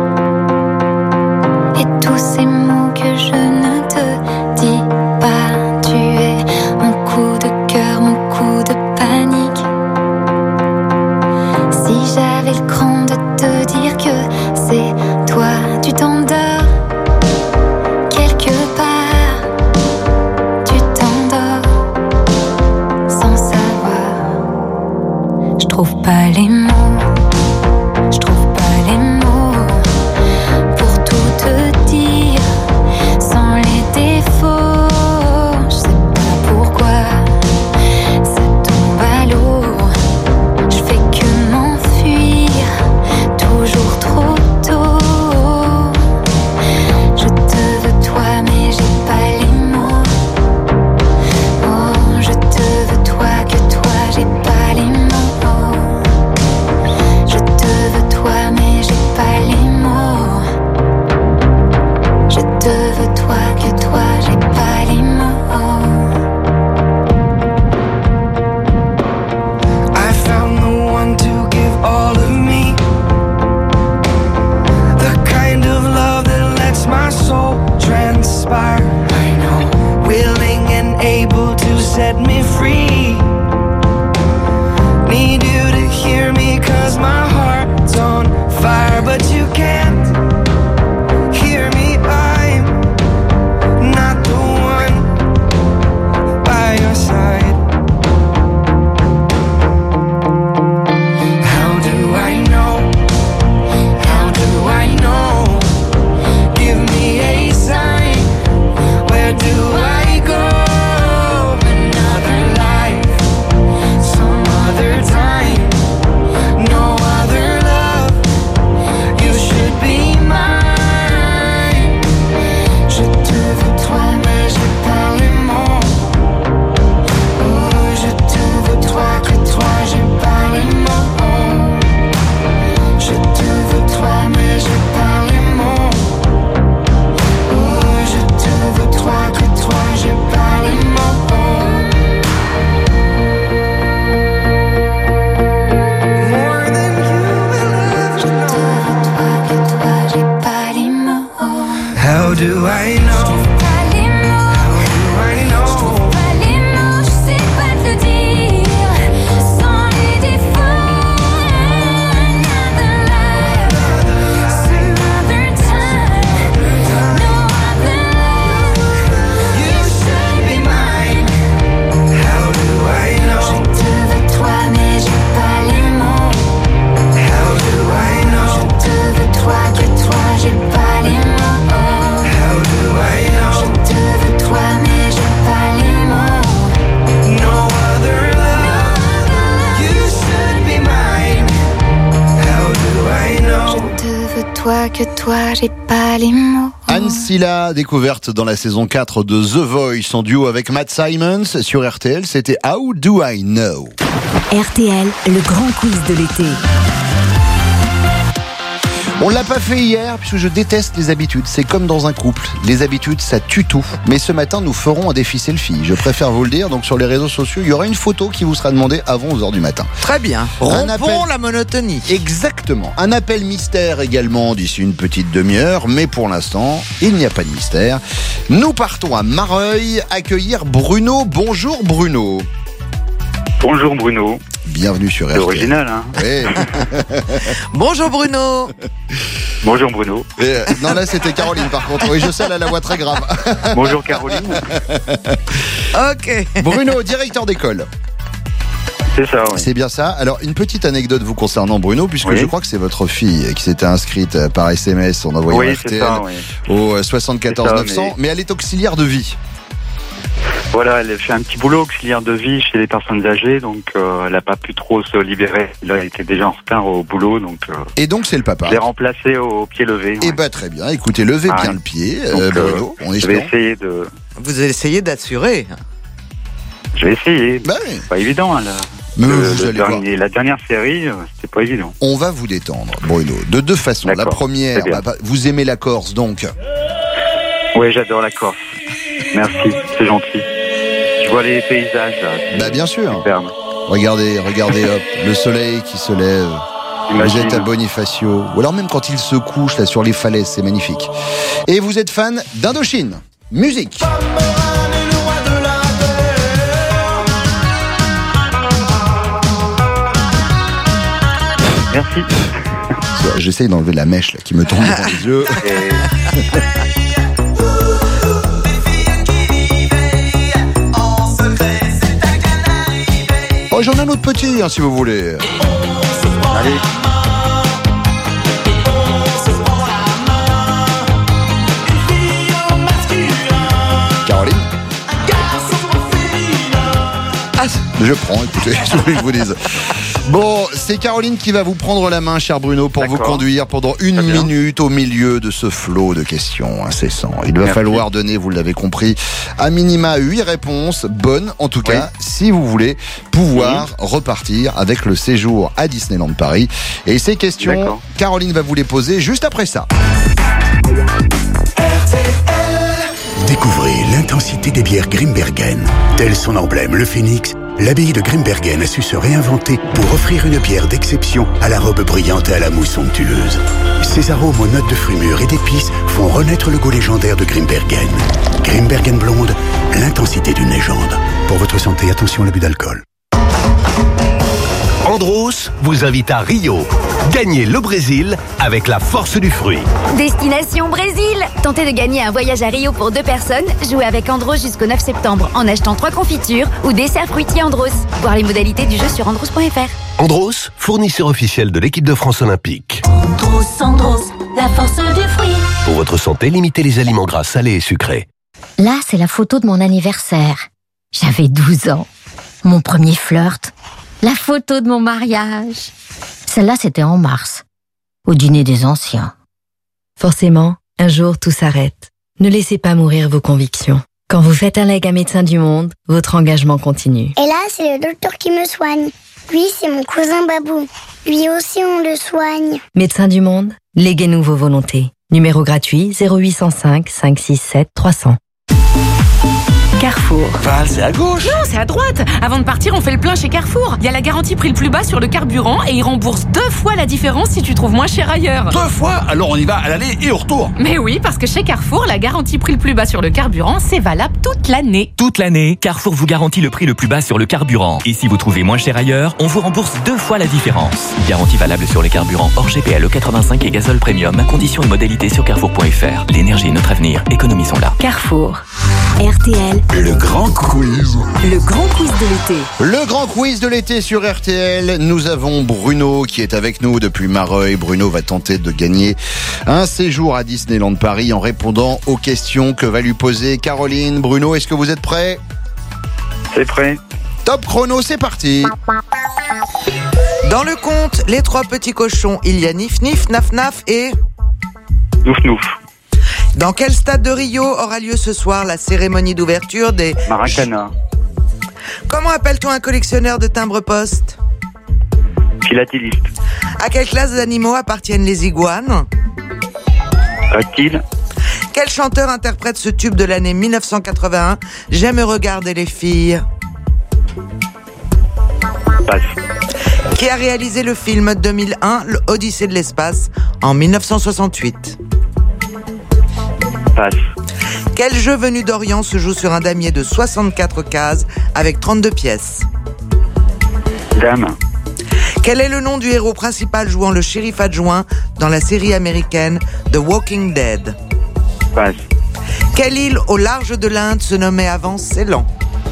Et tous ces mots que je ne te dis pas. Tu es mon coup de cœur, mon coup de panique. Si j'avais le cran de te dire que c'est toi, tu t'endors quelque part. Tu t'endors sans savoir. Je trouve pas les mots. Je trouve pas les mots pour tout te dire sans les défauts. Je sais pas pourquoi ça tombe à l'eau. Je fais que m'enfuir, toujours trop tôt. Je te veux toi mais j'ai pas les mots. Oh, je te veux toi que toi j'ai pas les mots. Je te veux toi mais j'ai pas les mots. Je te veux toi que toi j'ai pas les mots. I found the one to give all of me. The kind of love that lets my soul transpire. I know. Willing and able to set me free. Need you to hear me cause my heart's on fire. But you can't hear me, I'm not the one by your side. How do I know? How do I know? Give me a sign. Where do I go? Another life, some other time, no other love. You should be mine. Je te veux toi mais j'ai pas les mots. Oh, je te veux toi que toi j'ai pas les mots. Je te veux toi mais j'ai pas les mots. Oh, je te veux toi que toi j'ai pas les mots. More than you will ever know. Je te veux toi que toi j'ai pas les mots. How do I know? Toi que toi j'ai pas les mots. Anne Silla, découverte dans la saison quatre de The Voice en duo avec Matt Simons sur R T L, c'était How Do I Know? R T L, le grand quiz de l'été. On l'a pas fait hier puisque je déteste les habitudes. C'est comme dans un couple. Les habitudes, ça tue tout. Mais ce matin, nous ferons un défi selfie. Je préfère vous le dire. Donc sur les réseaux sociaux, il y aura une photo qui vous sera demandée avant onze heures du matin. Très bien. Un Rompons appel... la monotonie. Exactement. Un appel mystère également d'ici une petite demi-heure. Mais pour l'instant, il n'y a pas de mystère. Nous partons à Mareuil accueillir Bruno. Bonjour Bruno. Bonjour Bruno. Bienvenue sur R T L. C'est original, hein. Oui. Bonjour Bruno. Bonjour Bruno. Et, euh, non, là c'était Caroline par contre. Oui, je sais, elle a la voix très grave. Bonjour Caroline. Ok. Bruno, directeur d'école. C'est ça, oui. C'est bien ça. Alors, une petite anecdote vous concernant, Bruno, puisque oui. je crois que c'est votre fille qui s'était inscrite par S M S en envoyant oui, R T L ça, oui. au soixante-quatorze neuf cents, mais... mais elle est auxiliaire de vie. Voilà, elle fait un petit boulot auxiliaire de vie chez les personnes âgées, donc euh, elle n'a pas pu trop se libérer. Là, elle était déjà en retard au boulot, donc... Euh, Et donc, c'est le papa. Je l'ai remplacé au pied levé. Eh ouais. bah très bien. Écoutez, levez ah, bien le pied, donc, euh, Bruno. Euh, on je vais essayer de... Vous essayez d'assurer. Je vais essayer. Bah oui. C'est pas évident, hein, là. Mais le, vous le allez dernier, la dernière série, euh, c'était pas évident. On va vous détendre, Bruno, de deux façons. La première, bah, vous aimez la Corse, donc. Oui, j'adore la Corse. Merci, c'est gentil. Je vois les paysages. Là, bah bien sûr. Superbe. Regardez, regardez, hop, le soleil qui se lève. Imagine. Vous êtes à Bonifacio. Ou alors même quand il se couche là sur les falaises, c'est magnifique. Et vous êtes fan d'Indochine. Musique. Merci. J'essaye d'enlever la mèche là, qui me tombe dans les yeux. Oh, j'en ai un autre petit, hein, si vous voulez. Allez. Caroline. Ah, je prends, écoutez, je voulais que je vous dise. Bon, c'est Caroline qui va vous prendre la main, cher Bruno, pour vous conduire pendant une minute au milieu de ce flot de questions incessants. Il va Merci. falloir donner, vous l'avez compris, à minima huit réponses bonnes, en tout cas, oui. si vous voulez pouvoir oui. repartir avec le séjour à Disneyland Paris. Et ces questions, Caroline va vous les poser juste après ça. Découvrez l'intensité des bières Grimbergen. Tel son emblème, le phénix, l'abbaye de Grimbergen a su se réinventer pour offrir une bière d'exception à la robe brillante et à la mousse onctueuse. Ses arômes aux notes de fruits mûrs et d'épices font renaître le goût légendaire de Grimbergen. Grimbergen blonde, l'intensité d'une légende. Pour votre santé, attention à l'abus d'alcool. Andros vous invite à Rio. Gagnez le Brésil avec la force du fruit. Destination Brésil. Tentez de gagner un voyage à Rio pour deux personnes. Jouez avec Andros jusqu'au neuf septembre en achetant trois confitures ou desserts fruitiers Andros. Voir les modalités du jeu sur andros point f r. Andros, fournisseur officiel de l'équipe de France olympique. Andros, Andros, la force du fruit. Pour votre santé, limitez les aliments gras, salés et sucrés. Là, c'est la photo de mon anniversaire. J'avais douze ans. Mon premier flirt. La photo de mon mariage. Celle-là, c'était en mars, au dîner des anciens. Forcément, un jour, tout s'arrête. Ne laissez pas mourir vos convictions. Quand vous faites un leg à Médecins du Monde, votre engagement continue. Et là, c'est le docteur qui me soigne. Lui, c'est mon cousin Babou. Lui aussi, on le soigne. Médecins du Monde, léguez-nous vos volontés. Numéro gratuit zéro huit cent cinq, cinq six sept, trois cents. Carrefour. Val, c'est à gauche. Non, c'est à droite. Avant de partir, on fait le plein chez Carrefour. Il y a la garantie prix le plus bas sur le carburant et ils remboursent deux fois la différence si tu trouves moins cher ailleurs. Deux fois? Alors on y va à l'aller et au retour. Mais oui, parce que chez Carrefour, la garantie prix le plus bas sur le carburant, c'est valable toute l'année. Toute l'année, Carrefour vous garantit le prix le plus bas sur le carburant. Et si vous trouvez moins cher ailleurs, on vous rembourse deux fois la différence. Garantie valable sur les carburants hors G P L E quatre-vingt-cinq et gazole premium. Conditions et modalités sur carrefour point f r. L'énergie est notre avenir. Économisons-la. Carrefour. R T L. Le grand quiz. Le grand quiz de l'été. Le grand quiz de l'été sur R T L. Nous avons Bruno qui est avec nous depuis Mareuil. Bruno va tenter de gagner un séjour à Disneyland Paris en répondant aux questions que va lui poser Caroline. Bruno, est-ce que vous êtes prêt? C'est prêt. Top chrono, c'est parti. Dans le conte Les Trois Petits Cochons, il y a Nif Nif, Naf Naf et... Nouf Nouf. Dans quel stade de Rio aura lieu ce soir la cérémonie d'ouverture des... Maracana. Comment appelle-t-on un collectionneur de timbres-poste? Philatéliste. À quelle classe d'animaux appartiennent les iguanes? Reptile. Quel chanteur interprète ce tube de l'année mille neuf cent quatre-vingt-un, J'aime regarder les filles? Passe. Qui a réalisé le film deux mille un, l'Odyssée de l'espace, en mille neuf cent soixante-huit? Passe. Quel jeu venu d'Orient se joue sur un damier de soixante-quatre cases avec trente-deux pièces? Dame. Quel est le nom du héros principal jouant le shérif adjoint dans la série américaine The Walking Dead? Passe. Quelle île au large de l'Inde se nommait avant Ceylan?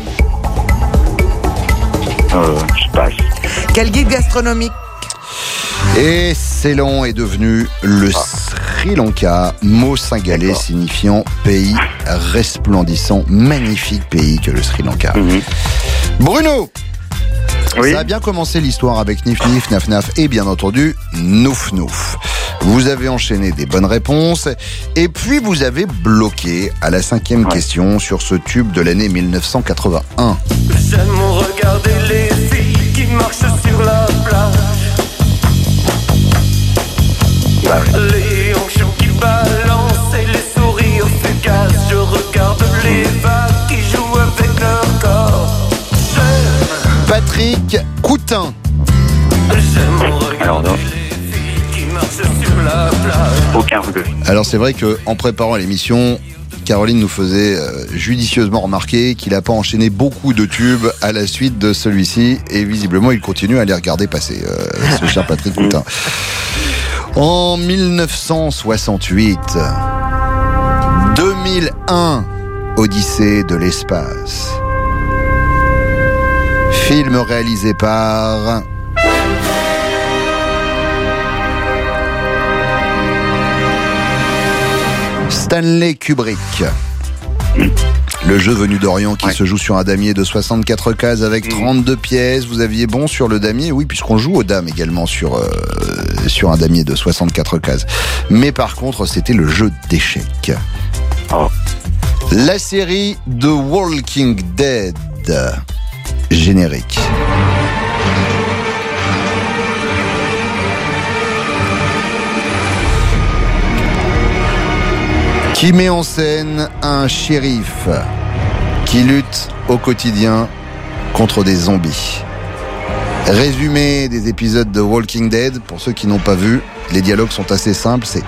Euh, je passe. Quel guide gastronomique? Et Ceylan est devenu le Sri Lanka, mot singalais D'accord. signifiant pays resplendissant, magnifique pays que le Sri Lanka. Mhm. Bruno, Oui. ça a bien commencé l'histoire avec Nif Nif, Naf Naf et bien entendu Nouf Nouf. Vous avez enchaîné des bonnes réponses et puis vous avez bloqué à la cinquième Ouais. question sur ce tube de l'année mille neuf cent quatre-vingt-un. J'aime regarder les filles qui marchent sur la plage. Bah oui. Les hanches qui balancent et les sourires fugaces. Je regarde les vagues qui jouent avec leur corps. J'aime, Patrick Coutin. j'aime Alors regarder non. les filles qui marchent sur la plage. Aucun regret. Alors c'est vrai que en préparant l'émission, Caroline nous faisait euh, judicieusement remarquer qu'il n'a pas enchaîné beaucoup de tubes à la suite de celui-ci et visiblement il continue à les regarder passer, euh, ce cher Patrick Coutin. En mille neuf cent soixante-huit, deux mille un, Odyssée de l'espace. Film réalisé par Stanley Kubrick. Le jeu venu d'Orient qui Ouais. se joue sur un damier de soixante-quatre cases avec trente-deux pièces. Vous aviez bon sur le damier, oui, puisqu'on joue aux dames également sur, euh, sur un damier de soixante-quatre cases. Mais par contre, c'était le jeu d'échecs. Oh. La série The Walking Dead. Générique. Qui met en scène un shérif qui lutte au quotidien contre des zombies. Résumé des épisodes de Walking Dead, pour ceux qui n'ont pas vu, les dialogues sont assez simples, c'est...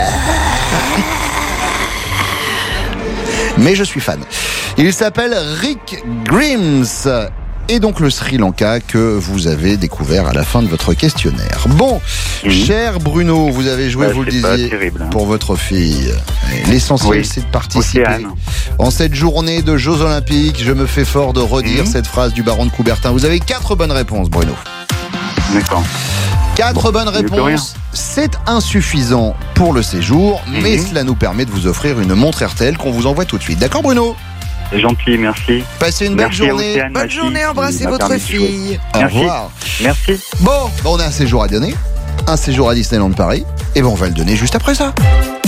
Mais je suis fan. Il s'appelle Rick Grimes, et donc le Sri Lanka que vous avez découvert à la fin de votre questionnaire. Bon, Mhm. cher Bruno, vous avez joué, Ouais, vous le c'est pas disiez, terrible, hein. pour votre fille. L'essentiel, Oui. c'est de participer. Océane. En cette journée de Jeux Olympiques, je me fais fort de redire Mhm. cette phrase du baron de Coubertin. Vous avez quatre bonnes réponses, Bruno. D'accord. Quatre bonnes mieux que rien. réponses, c'est insuffisant pour le séjour, mais Mhm. cela nous permet de vous offrir une montre R T L qu'on vous envoie tout de suite. D'accord, Bruno? C'est gentil, merci. Passez une belle Merci à journée. Océane, Bonne ma fille, journée, qui embrassez m'a votre permis de jouer. fille. Au Merci. revoir. Merci. Bon, ben, on a un séjour à donner, un séjour à Disneyland Paris, et ben on va le donner juste après ça.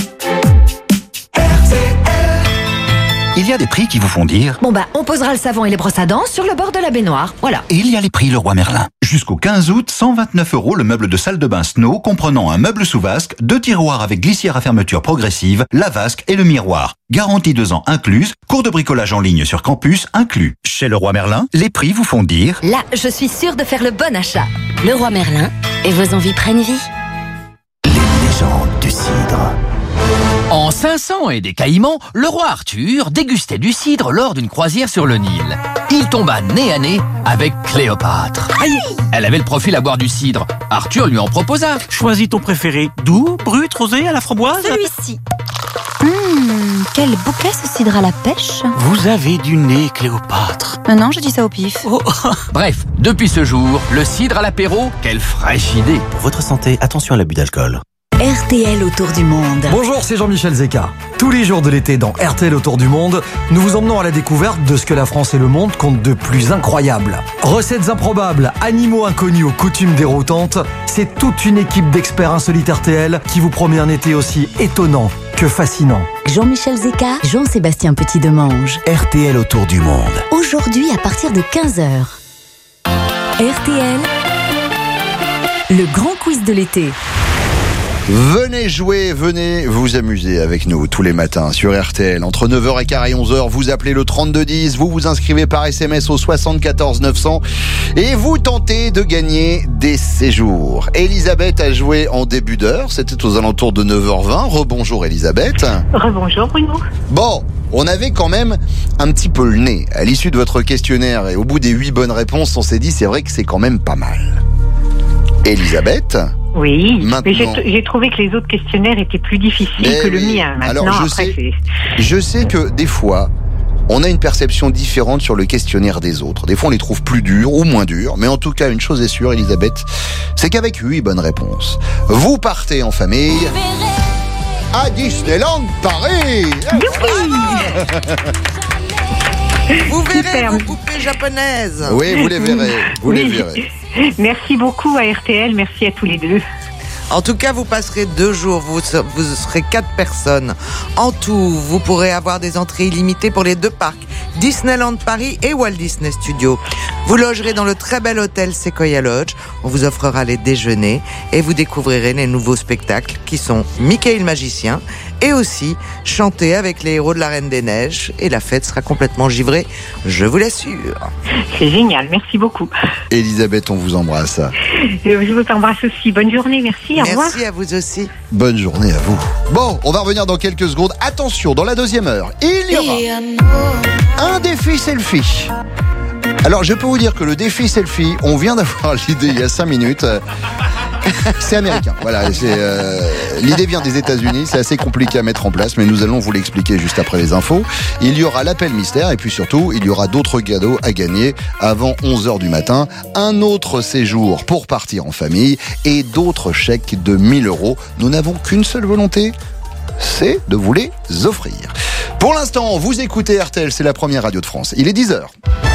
Il y a des prix qui vous font dire. Bon bah, on posera le savon et les brosses à dents sur le bord de la baignoire. Voilà. Et il y a les prix Leroy Merlin. Jusqu'au quinze août, cent vingt-neuf euros le meuble de salle de bain Snow, comprenant un meuble sous vasque, deux tiroirs avec glissière à fermeture progressive, la vasque et le miroir. Garantie deux ans incluse, cours de bricolage en ligne sur campus inclus. Chez Leroy Merlin, les prix vous font dire. Là, je suis sûre de faire le bon achat. Leroy Merlin, et vos envies prennent vie. Légende du cidre. En cinq cents et des Caïmans, le roi Arthur dégustait du cidre lors d'une croisière sur le Nil. Il tomba nez à nez avec Cléopâtre. Aïe! Elle avait le profil à boire du cidre. Arthur lui en proposa. Choisis ton préféré. Doux, brut, rosé, à la framboise? Celui-ci. Hum, quel bouquet ce cidre à la pêche. Vous avez du nez, Cléopâtre. Euh, non, je dis ça au pif. Bref, depuis ce jour, le cidre à l'apéro, quelle fraîche idée. Pour votre santé, attention à l'abus d'alcool. R T L autour du monde. Bonjour, c'est Jean-Michel Zeka. Tous les jours de l'été dans R T L autour du monde, nous vous emmenons à la découverte de ce que la France et le monde comptent de plus incroyable. Recettes improbables, animaux inconnus aux coutumes déroutantes, c'est toute une équipe d'experts insolites R T L qui vous promet un été aussi étonnant que fascinant. Jean-Michel Zeka, Jean-Sébastien Petit-Demange. R T L autour du monde. Aujourd'hui à partir de quinze heures. R T L, le grand quiz de l'été. Venez jouer, venez vous amuser avec nous tous les matins sur R T L. Entre neuf heures quinze et onze heures, vous appelez le trente-deux dix, vous vous inscrivez par S M S au soixante-quatorze neuf cents et vous tentez de gagner des séjours. Elisabeth a joué en début d'heure, c'était aux alentours de neuf heures vingt. Rebonjour Elisabeth. Rebonjour Bruno. Bon, on avait quand même un petit peu le nez à l'issue de votre questionnaire et au bout des huit bonnes réponses, on s'est dit c'est vrai que c'est quand même pas mal. Elisabeth. Oui, maintenant... mais j'ai, j'ai trouvé que les autres questionnaires étaient plus difficiles mais que le oui. mien. Maintenant, Alors, je après, sais, c'est... je sais que des fois, on a une perception différente sur le questionnaire des autres. Des fois, on les trouve plus durs ou moins durs. Mais en tout cas, une chose est sûre, Elisabeth, c'est qu'avec huit bonnes réponses, vous partez en famille à Disneyland Paris. Vous verrez Super. vos poupées japonaises. Oui, vous les verrez. Vous Oui. les verrez. Merci beaucoup à R T L, merci à tous les deux. En tout cas, vous passerez deux jours, vous, ser- vous serez quatre personnes. En tout, vous pourrez avoir des entrées illimitées pour les deux parcs, Disneyland Paris et Walt Disney Studios. Vous logerez dans le très bel hôtel Sequoia Lodge. On vous offrera les déjeuners et vous découvrirez les nouveaux spectacles qui sont Mickey le magicien et aussi chanter avec les héros de la Reine des Neiges. Et la fête sera complètement givrée, je vous l'assure. C'est génial, merci beaucoup. Elisabeth, on vous embrasse. Je vous embrasse aussi. Bonne journée, merci, au revoir. Merci à vous aussi. Bonne journée à vous. Bon, on va revenir dans quelques secondes. Attention, dans la deuxième heure, il y aura un défi selfie. Alors, je peux vous dire que le défi selfie, on vient d'avoir l'idée il y a cinq minutes. C'est américain. Voilà, c'est, euh, l'idée vient des États-Unis. C'est assez compliqué à mettre en place, mais nous allons vous l'expliquer juste après les infos. Il y aura l'appel mystère et puis surtout, il y aura d'autres cadeaux à gagner avant onze heures du matin. Un autre séjour pour partir en famille et d'autres chèques de mille euros. Nous n'avons qu'une seule volonté, c'est de vous les offrir. Pour l'instant, vous écoutez R T L, c'est la première radio de France. Il est dix heures.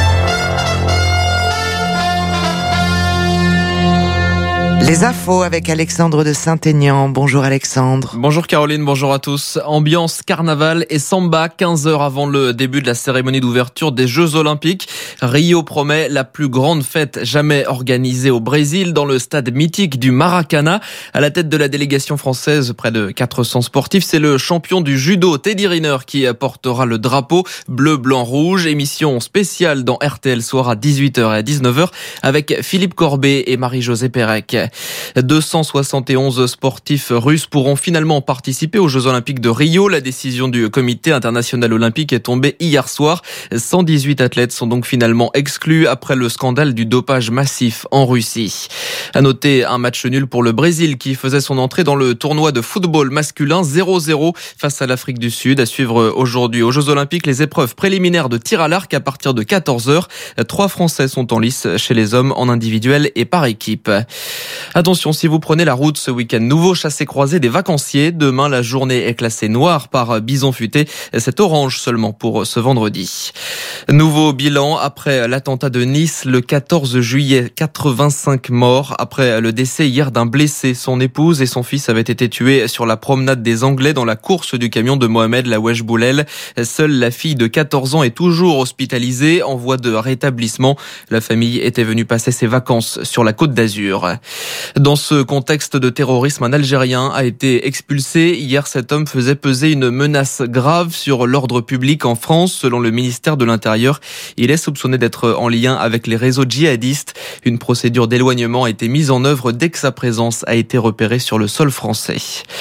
Les infos avec Alexandre de Saint-Aignan. Bonjour Alexandre. Bonjour Caroline, bonjour à tous. Ambiance carnaval et samba quinze heures avant le début de la cérémonie d'ouverture des Jeux Olympiques. Rio promet la plus grande fête jamais organisée au Brésil dans le stade mythique du Maracanã. À la tête de la délégation française, près de quatre cents sportifs, c'est le champion du judo Teddy Riner qui portera le drapeau bleu, blanc, rouge. Émission spéciale dans R T L Soir à dix-huit heures et à dix-neuf heures avec Philippe Corbet et Marie-Josée Pérec. deux cent soixante et onze sportifs russes pourront finalement participer aux Jeux Olympiques de Rio. La décision du Comité international olympique est tombée hier soir. cent dix-huit athlètes sont donc finalement exclus après le scandale du dopage massif en Russie. À noter un match nul pour le Brésil qui faisait son entrée dans le tournoi de football masculin zéro zéro face à l'Afrique du Sud. À suivre aujourd'hui aux Jeux Olympiques les épreuves préliminaires de tir à l'arc à partir de quatorze heures. Trois Français sont en lice chez les hommes en individuel et par équipe. Attention, si vous prenez la route ce week-end, nouveau chassé-croisé des vacanciers. Demain, la journée est classée noire par bison futé. C'est orange seulement pour ce vendredi. Nouveau bilan après l'attentat de Nice le quatorze juillet. quatre-vingt-cinq morts après le décès hier d'un blessé. Son épouse et son fils avaient été tués sur la promenade des Anglais dans la course du camion de Mohamed Lawesh Boulel. Seule la fille de quatorze ans est toujours hospitalisée en voie de rétablissement. La famille était venue passer ses vacances sur la Côte d'Azur. Dans ce contexte de terrorisme, un Algérien a été expulsé. Hier, cet homme faisait peser une menace grave sur l'ordre public en France. Selon le ministère de l'Intérieur, il est soupçonné d'être en lien avec les réseaux djihadistes. Une procédure d'éloignement a été mise en œuvre dès que sa présence a été repérée sur le sol français.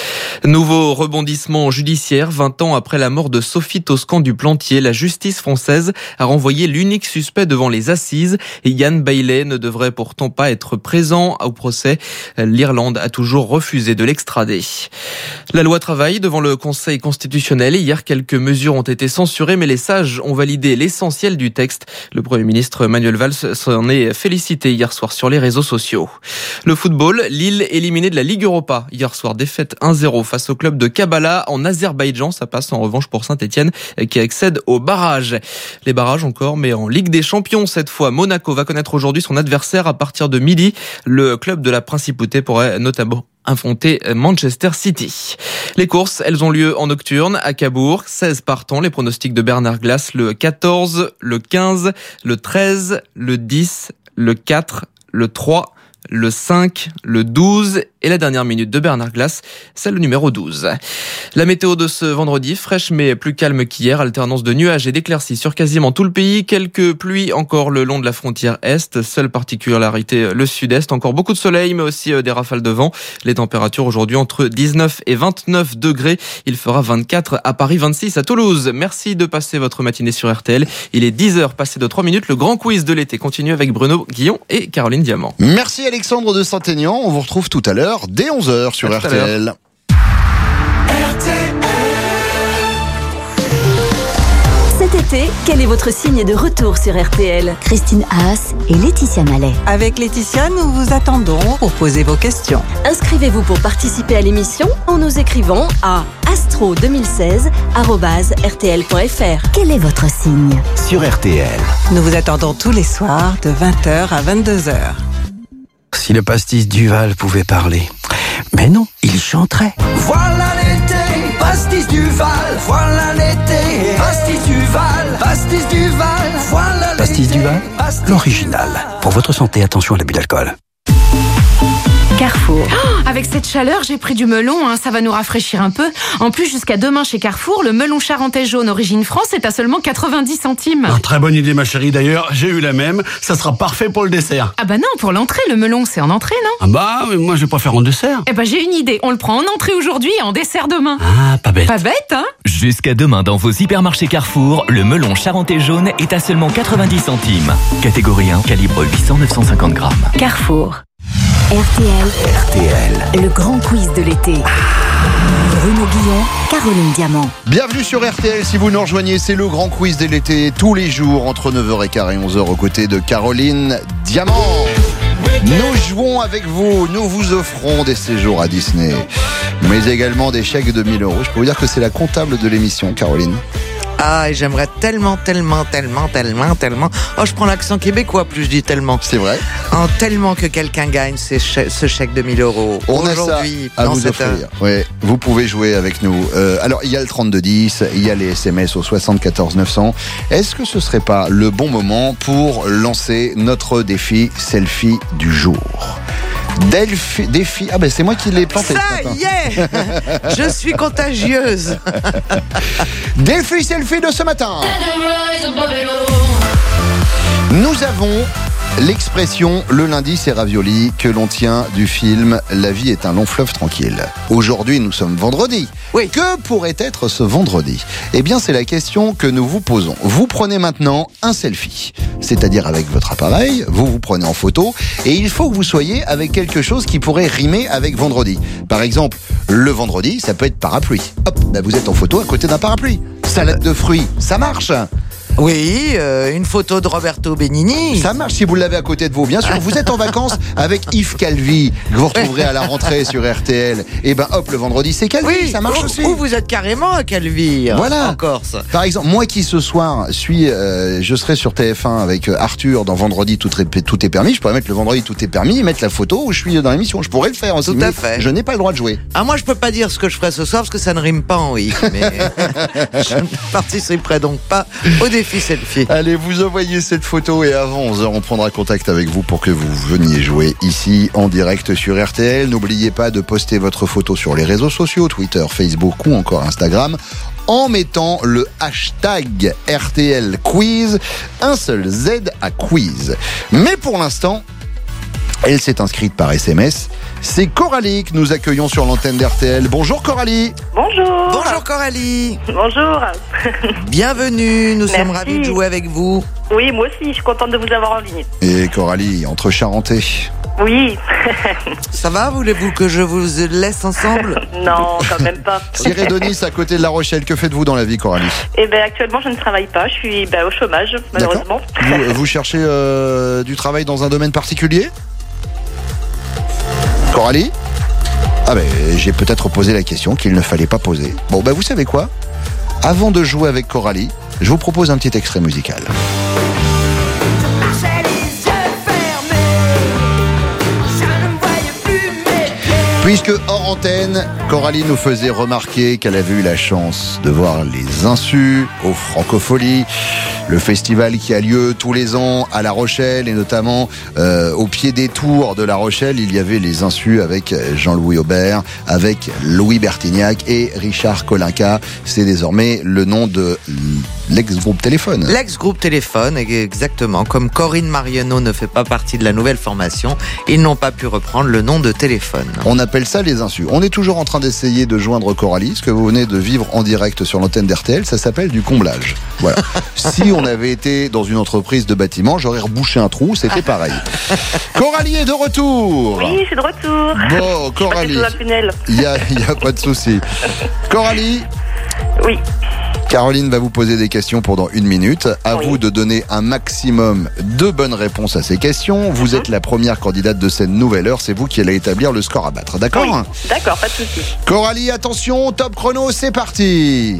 Nouveau rebondissement judiciaire. vingt ans après la mort de Sophie Toscan du Plantier, la justice française a renvoyé l'unique suspect devant les assises. Yann Bailey ne devrait pourtant pas être présent au procès. L'Irlande a toujours refusé de l'extrader. La loi travail devant le Conseil constitutionnel. Hier, quelques mesures ont été censurées, mais les sages ont validé l'essentiel du texte. Le Premier ministre Manuel Valls s'en est félicité hier soir sur les réseaux sociaux. Le football, Lille éliminé de la Ligue Europa. Hier soir, défaite un zéro face au club de Kabbalah en Azerbaïdjan. Ça passe en revanche pour Saint-Etienne qui accède au barrage. Les barrages encore, mais en Ligue des Champions cette fois. Monaco va connaître aujourd'hui son adversaire à partir de midi. Le club de la Principauté pourrait notamment affronter Manchester City. Les courses, elles ont lieu en nocturne à Cabourg. seize partants, les pronostics de Bernard Glass, le quatorze, le quinze, le treize, le dix, le quatre, le trois, le cinq, le douze et la dernière minute de Bernard Glass, c'est le numéro douze. La météo de ce vendredi, fraîche mais plus calme qu'hier, alternance de nuages et d'éclaircies sur quasiment tout le pays, quelques pluies encore le long de la frontière est, seule particularité le sud-est, encore beaucoup de soleil mais aussi des rafales de vent. Les températures aujourd'hui entre dix-neuf et vingt-neuf degrés, il fera vingt-quatre à Paris, vingt-six à Toulouse. Merci de passer votre matinée sur R T L, il est dix heures passé de trois minutes, le grand quiz de l'été continue avec Bruno Guillon et Caroline Diamant. Merci Alexandre de Saint-Aignan, on vous retrouve tout à l'heure dès onze heures sur R T L. Cet été, quel est votre signe de retour sur R T L? Christine Haas et Laetitia Mallet. Avec Laetitia, nous vous attendons pour poser vos questions. Inscrivez-vous pour participer à l'émission en nous écrivant à astro deux mille seize arobase r t l point f r. Quel est votre signe? Sur R T L. Nous vous attendons tous les soirs de vingt heures à vingt-deux heures. Si le pastis Duval pouvait parler. Mais non, il chanterait. Voilà l'été, pastis Duval, voilà l'été, pastis Duval, pastis Duval, voilà l'été. Pastis Duval, l'original. Pour votre santé, attention à l'abus d'alcool. Carrefour. Oh, avec cette chaleur, j'ai pris du melon, hein, ça va nous rafraîchir un peu. En plus, jusqu'à demain chez Carrefour, le melon charentais jaune origine France est à seulement quatre-vingt-dix centimes. Ah, très bonne idée ma chérie, d'ailleurs, j'ai eu la même, ça sera parfait pour le dessert. Ah bah non, pour l'entrée, le melon c'est en entrée, non? Ah bah, moi je préfère en dessert. Eh bah j'ai une idée, on le prend en entrée aujourd'hui et en dessert demain. Ah, pas bête. Pas bête, hein? Jusqu'à demain dans vos hypermarchés Carrefour, le melon charentais jaune est à seulement quatre-vingt-dix centimes. Catégorie un, calibre huit cents à neuf cent cinquante grammes. Carrefour. R T L. R T L. Le grand quiz de l'été. Bruno Guillon, Caroline Diamant. Bienvenue sur R T L, si vous nous rejoignez, c'est le grand quiz de l'été, tous les jours entre neuf heures quinze et onze heures aux côtés de Caroline Diamant. Nous jouons avec vous, nous vous offrons des séjours à Disney, mais également des chèques de mille euros. Je peux vous dire que c'est la comptable de l'émission, Caroline. Ah, et j'aimerais tellement, tellement, tellement, tellement, tellement. Oh, je prends l'accent québécois, plus je dis tellement. C'est vrai. Oh, tellement que quelqu'un gagne ces chè- ce chèque de mille euros. On a ça à vous offrir. Ouais, vous pouvez jouer avec nous. Euh, alors, il y a le trente-deux dix, il y a les S M S au soixante-quatorze neuf cents. Est-ce que ce serait pas le bon moment pour lancer notre défi selfie du jour? Delphi, défi. Ah ben c'est moi qui l'ai planté. Ça y est, je suis contagieuse. Défi selfie de ce matin. Nous avons l'expression « le lundi c'est ravioli » que l'on tient du film « La vie est un long fleuve tranquille ». Aujourd'hui, nous sommes vendredi. Oui. Que pourrait être ce vendredi? Eh bien, c'est la question que nous vous posons. Vous prenez maintenant un selfie, c'est-à-dire avec votre appareil, vous vous prenez en photo, et il faut que vous soyez avec quelque chose qui pourrait rimer avec vendredi. Par exemple, le vendredi, ça peut être parapluie. Hop, bah vous êtes en photo à côté d'un parapluie. Salade de fruits, ça marche. Oui, euh, une photo de Roberto Benigni. Ça marche si vous l'avez à côté de vous. Bien sûr, vous êtes en vacances avec Yves Calvi, que vous retrouverez à la rentrée sur R T L. Et ben hop, le vendredi, c'est Calvi, oui, ça marche ou, aussi. Ou vous êtes carrément à Calvi, voilà. En Corse. Par exemple, moi qui ce soir suis, euh, je serai sur T F un avec Arthur dans Vendredi tout est, tout est permis. Je pourrais mettre le vendredi tout est permis et mettre la photo où je suis dans l'émission. Je pourrais le faire aussi. Tout à fait. Je n'ai pas le droit de jouer. Ah, moi, je peux pas dire ce que je ferai ce soir parce que ça ne rime pas en Yves. Mais je ne participerai donc pas au défi selfie. Allez, vous envoyez cette photo et avant onze heures, on prendra contact avec vous pour que vous veniez jouer ici en direct sur R T L. N'oubliez pas de poster votre photo sur les réseaux sociaux, Twitter, Facebook ou encore Instagram, en mettant le hashtag R T L Quiz, un seul Z à quiz. Mais pour l'instant, elle s'est inscrite par S M S. C'est Coralie que nous accueillons sur l'antenne d'R T L. Bonjour Coralie. Bonjour. Bonjour Coralie. Bonjour. Bienvenue, nous Merci. sommes ravis de jouer avec vous. Oui, moi aussi, je suis contente de vous avoir en ligne. Et Coralie, entre Charentais. Oui. Ça va, voulez-vous que je vous laisse ensemble? Non, quand même pas. Sirédonis, à côté de La Rochelle, que faites-vous dans la vie Coralie? Eh ben actuellement, je ne travaille pas, je suis ben, au chômage, malheureusement. Vous, vous cherchez euh, du travail dans un domaine particulier? Coralie? Ah ben, j'ai peut-être posé la question qu'il ne fallait pas poser. Bon, ben vous savez quoi? Avant de jouer avec Coralie, je vous propose un petit extrait musical. Puisque hors antenne, Coralie nous faisait remarquer qu'elle avait eu la chance de voir les Insus au Francofolie, le festival qui a lieu tous les ans à La Rochelle et notamment euh, au pied des tours de La Rochelle, il y avait les Insus avec Jean-Louis Aubert, avec Louis Bertignac et Richard Kolinka. C'est désormais le nom de l'ex-groupe Téléphone. L'ex-groupe Téléphone, exactement. Comme Corinne Mariano ne fait pas partie de la nouvelle formation, ils n'ont pas pu reprendre le nom de Téléphone. On appelle ça les Insus. On est toujours en train d'essayer de joindre Coralie, ce que vous venez de vivre en direct sur l'antenne d'R T L, ça s'appelle du comblage. Voilà. Si on avait été dans une entreprise de bâtiment, j'aurais rebouché un trou, c'était pareil. Coralie est de retour. Oui, je suis de retour. Bon, Coralie, il n'y a, y a pas de souci. Coralie. Oui. Caroline va vous poser des questions pendant une minute. À Oui. vous de donner un maximum de bonnes réponses à ces questions. Vous Mhm. êtes la première candidate de cette nouvelle heure. C'est vous qui allez établir le score à battre. D'accord ? Oui, d'accord, pas de souci. Coralie, attention, top chrono, c'est parti.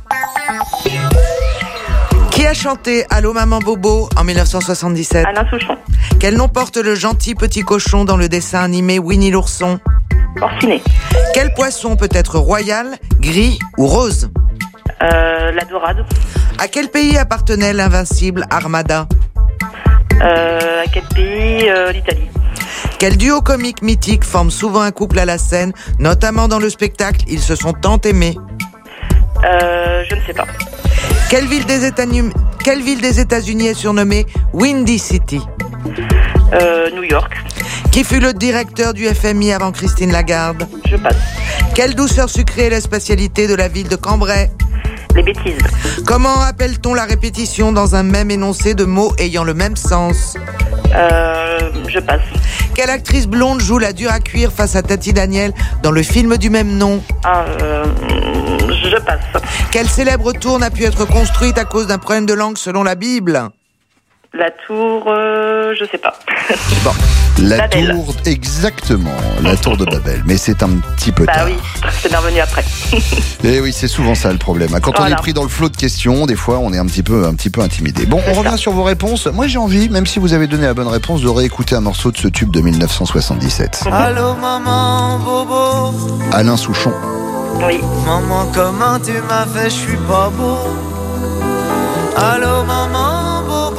Qui a chanté Allô Maman Bobo en dix-neuf cent soixante-dix-sept? Alain Souchon. Quel nom porte le gentil petit cochon dans le dessin animé Winnie l'ourson? Porcinet. Quel poisson peut être royal, gris ou rose? Euh, la dorade. À quel pays appartenait l'invincible Armada? Euh, à quel pays? Euh, L'Italie. Quel duo comique mythique forme souvent un couple à la scène, notamment dans le spectacle Ils se sont tant aimés? Euh, je ne sais pas. Quelle ville des États-Unis, quelle ville des États-Unis est surnommée Windy City? Euh, New York. Qui fut le directeur du F M I avant Christine Lagarde? Je passe. Quelle douceur sucrée est la spécialité de la ville de Cambrai? Les bêtises. Comment appelle-t-on la répétition dans un même énoncé de mots ayant le même sens? Euh, je passe. Quelle actrice blonde joue la dure à cuire face à Tati Daniel dans le film du même nom? Ah, euh, je passe. Quelle célèbre tour n'a pu être construite à cause d'un problème de langue selon la Bible? La tour, euh, je sais pas. Bon, la Babel. tour, exactement, la tour de Babel. Mais c'est un petit peu Bah tard. oui, c'est bien revenu après. Et oui, c'est souvent ça le problème. Quand on Voilà. est pris dans le flot de questions, des fois, on est un petit peu, un petit peu intimidé. Bon, on revient sur vos réponses. Moi, j'ai envie, même si vous avez donné la bonne réponse, de réécouter un morceau de ce tube de dix-neuf cent soixante-dix-sept. Allô maman Bobo. Alain Souchon. Oui. Maman, comment tu m'as fait, je suis pas beau. Allô maman Bobo.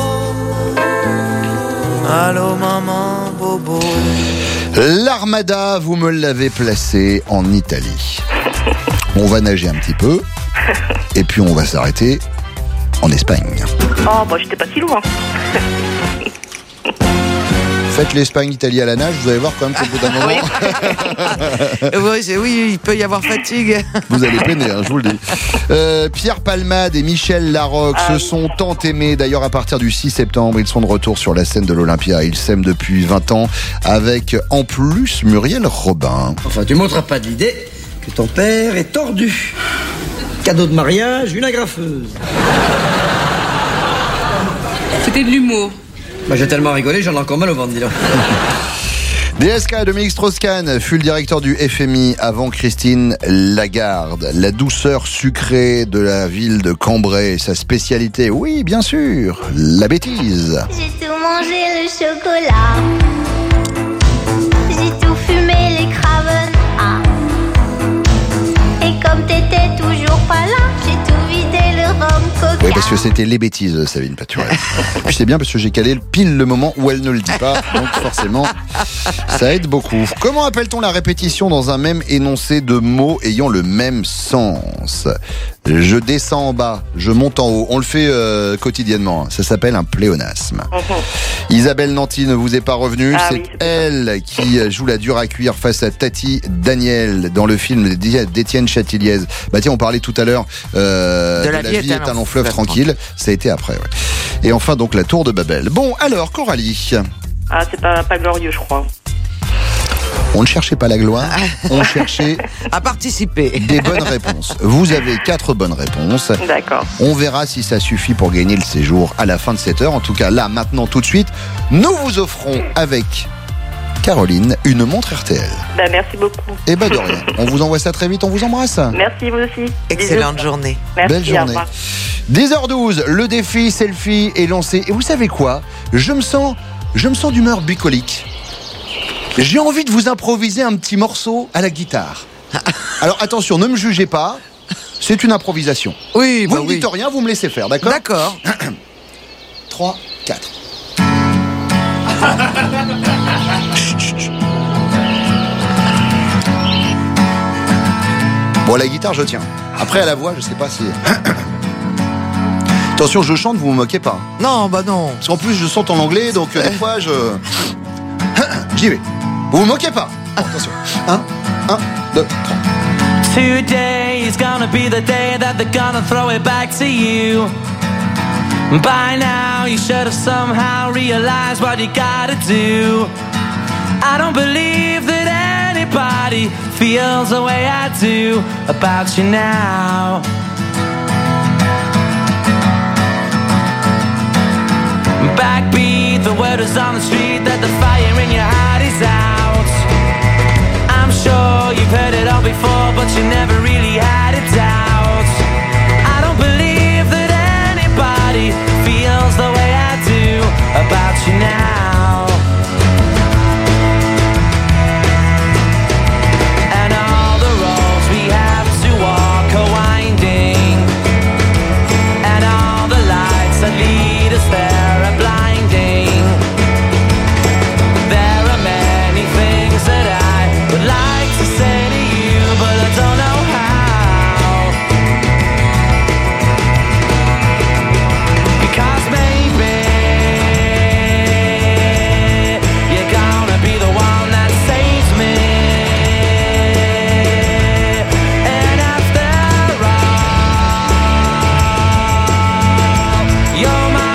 Allô maman Bobo. L'Armada, vous me l'avez placé en Italie. On va nager un petit peu, et puis on va s'arrêter en Espagne. Oh, bah j'étais pas si loin. Faites l'Espagne, Italie à la nage, vous allez voir quand même qu'au bout d'un moment, oui, c'est- oui, il peut y avoir fatigue. vous allez peiner, hein, je vous le dis. Euh, Pierre Palmade et Michel Larocque Ah se oui. sont tant aimés. D'ailleurs, à partir du six septembre, ils sont de retour sur la scène de l'Olympia. Ils s'aiment depuis vingt ans avec, en plus, Muriel Robin. Enfin, tu m'ôteras pas de l'idée que ton père est tordu. Cadeau de mariage, une agrafeuse. C'était de l'humour. Bah, j'ai tellement rigolé, j'en ai encore mal au ventre, dis donc. D S K, Dominique Strauss-Kahn fut le directeur du F M I avant Christine Lagarde. La douceur sucrée de la ville de Cambrai, sa spécialité, oui, bien sûr, la bêtise. J'ai tout mangé le chocolat. J'ai tout fumé les craven. Ah. Et comme t'étais toujours pas là, j'ai tout vidé le rhum coca. Oui, parce que c'était les bêtises, Sabine Paturel. Puis c'est bien parce que j'ai calé pile le moment où elle ne le dit pas, donc forcément, ça aide beaucoup. Comment appelle-t-on la répétition dans un même énoncé de mots ayant le même sens? Je descends en bas, je monte en haut. On le fait euh, quotidiennement. Ça s'appelle un pléonasme. Isabelle Nanty ne vous est pas revenue. Ah c'est oui, elle qui joue la dure à cuire face à Tati Daniel dans le film d'Étienne Châtilliez. Bah tiens, on parlait tout à l'heure euh, de, la vie est un long fleuve tranquille. Ça a été après. Ouais. Et enfin donc la tour de Babel. Bon alors Coralie. Ah, c'est pas, pas glorieux, je crois. On ne cherchait pas la gloire, on cherchait à participer. Des bonnes réponses. Vous avez quatre bonnes réponses. D'accord. On verra si ça suffit pour gagner le séjour à la fin de cette heure. En tout cas, là, maintenant, tout de suite, nous vous offrons avec Caroline une montre R T L. Bah, merci beaucoup. Et bah de rien. On vous envoie ça très vite, on vous embrasse. Merci, vous aussi. Excellente Bisous. journée. Merci, Belle au journée. revoir. dix heures douze, le défi selfie est lancé. Et vous savez quoi? Je me sens, je me sens d'humeur bucolique. J'ai envie de vous improviser un petit morceau à la guitare. Alors attention, ne me jugez pas, c'est une improvisation. Oui, vous bah ne oui. dites rien, vous me laissez faire, d'accord ? D'accord. trois, quatre. Bon, la guitare, je tiens. Après, à la voix, je sais pas si... Attention, je chante, vous vous moquez pas. Non, bah non. Parce qu'en plus, je chante en anglais, donc euh, des fois, je... J'y vais. Vous vous moquez pas. Attention. Un, un, deux, trois. Today is gonna be the day that they're gonna throw it back to you. By now you should have somehow realized what you gotta do. I don't believe that anybody feels the way I do about you now. Backbeat, the word is on the street that the fire in your heart is out. I'm sure you've heard it all before, but you never really had a doubt. I don't believe that anybody feels the way I do about you now. And all the roads we have to walk are winding, and all the lights that lead us there are blinding. There are many things that I would like to say to you, but I don't know how. Because maybe you're gonna be the one that saves me. And after all, you're my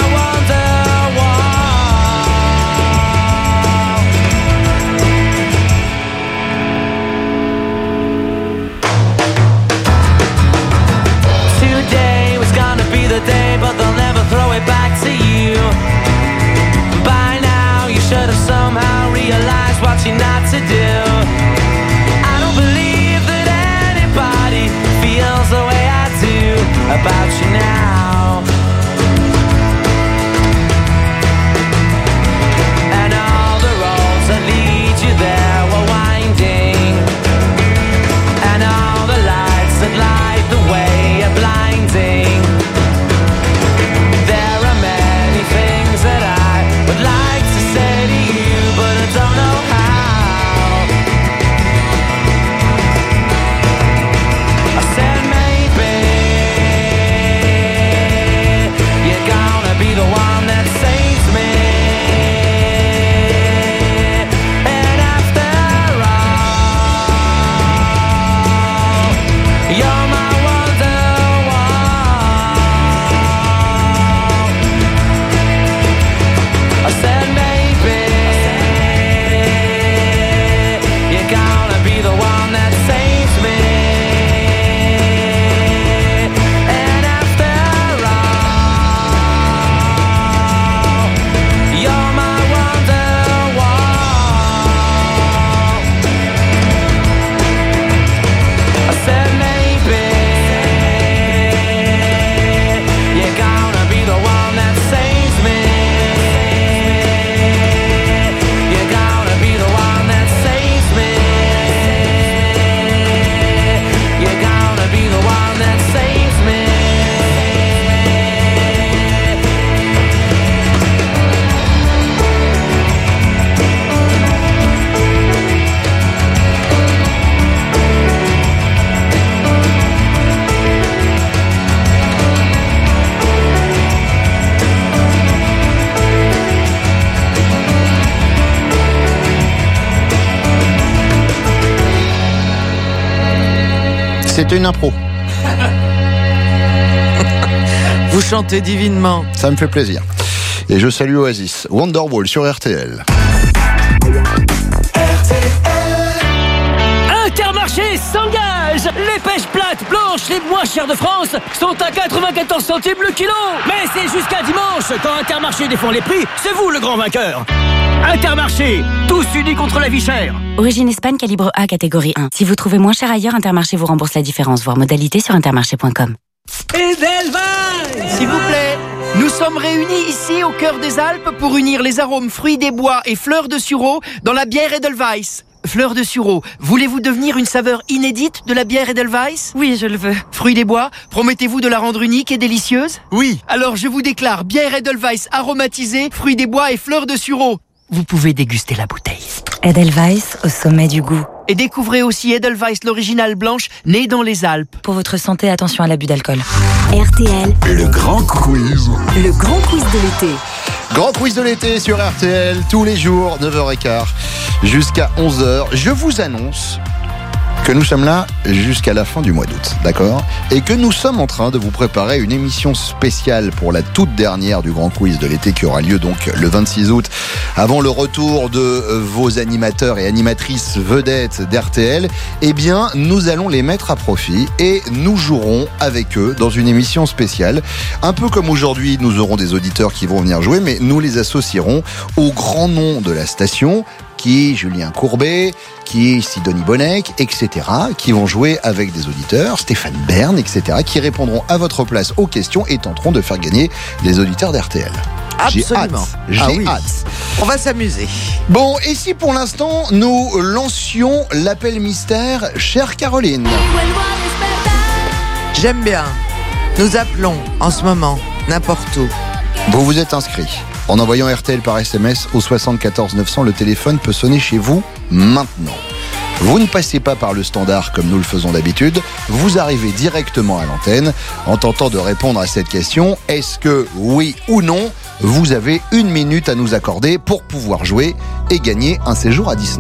Today was gonna be the day, but they'll never throw it back to you. By now you should have somehow realized what you're not to do. I don't believe that anybody feels the way I do about you now. And all the roads that lead you there were winding, and all the lights that light the way are blinding. There are many things that I would like to say to you, but I don't know how. I said maybe you're gonna be the one that saves me. And after all, you're my I said maybe you're gonna be the one that saves me. And after all, you're my Wonderwall. I said maybe you're gonna be the one that saves me. C'était une impro. Vous chantez divinement. Ça me fait plaisir. Et je salue Oasis. Wonderwall sur R T L. Intermarché s'engage. Les pêches plates blanches les moins chères de France sont à quatre-vingt-quatorze centimes le kilo. Mais c'est jusqu'à dimanche. Quand Intermarché défend les prix, c'est vous le grand vainqueur. Intermarché, tous unis contre la vie chère. Origine Espagne, calibre A, catégorie un. Si vous trouvez moins cher ailleurs, Intermarché vous rembourse la différence. Voir modalité sur intermarché point com. Et d'élevage, s'il vous plaît. Nous sommes réunis ici au cœur des Alpes pour unir les arômes fruits des bois et fleurs de sureau dans la bière Edelweiss. Fleurs de sureau, voulez-vous devenir une saveur inédite de la bière Edelweiss ? Oui, je le veux. Fruits des bois, promettez-vous de la rendre unique et délicieuse ? Oui. Alors je vous déclare bière Edelweiss aromatisée, fruits des bois et fleurs de sureau. Vous pouvez déguster la bouteille. Edelweiss au sommet du goût. Et découvrez aussi Edelweiss, l'originale blanche, née dans les Alpes. Pour votre santé, attention à l'abus d'alcool. R T L, Le grand quiz. le grand quiz de l'été. Grand quiz de l'été sur R T L, tous les jours, neuf heures quinze jusqu'à onze heures. Je vous annonce que nous sommes là jusqu'à la fin du mois d'août, d'accord ? Et que nous sommes en train de vous préparer une émission spéciale pour la toute dernière du grand quiz de l'été qui aura lieu donc le vingt-six août, avant le retour de vos animateurs et animatrices vedettes d'R T L. Eh bien, nous allons les mettre à profit et nous jouerons avec eux dans une émission spéciale. Un peu comme aujourd'hui, nous aurons des auditeurs qui vont venir jouer, mais nous les associerons au grand nom de la station, qui est Julien Courbet, qui est Sidonie Bonnec, et cetera, qui vont jouer avec des auditeurs, Stéphane Bern, et cetera, qui répondront à votre place aux questions et tenteront de faire gagner les auditeurs d'R T L. Absolument. J'ai hâte. J'ai Ah oui. hâte. On va s'amuser. Bon, et si pour l'instant, nous lancions l'appel mystère, chère Caroline ? J'aime bien. Nous appelons en ce moment, n'importe où. Vous vous êtes inscrit. En envoyant R T L par S M S au soixante-quatorze neuf cents, le téléphone peut sonner chez vous maintenant. Vous ne passez pas par le standard comme nous le faisons d'habitude, vous arrivez directement à l'antenne en tentant de répondre à cette question. Est-ce que, oui ou non, vous avez une minute à nous accorder pour pouvoir jouer et gagner un séjour à Disney ?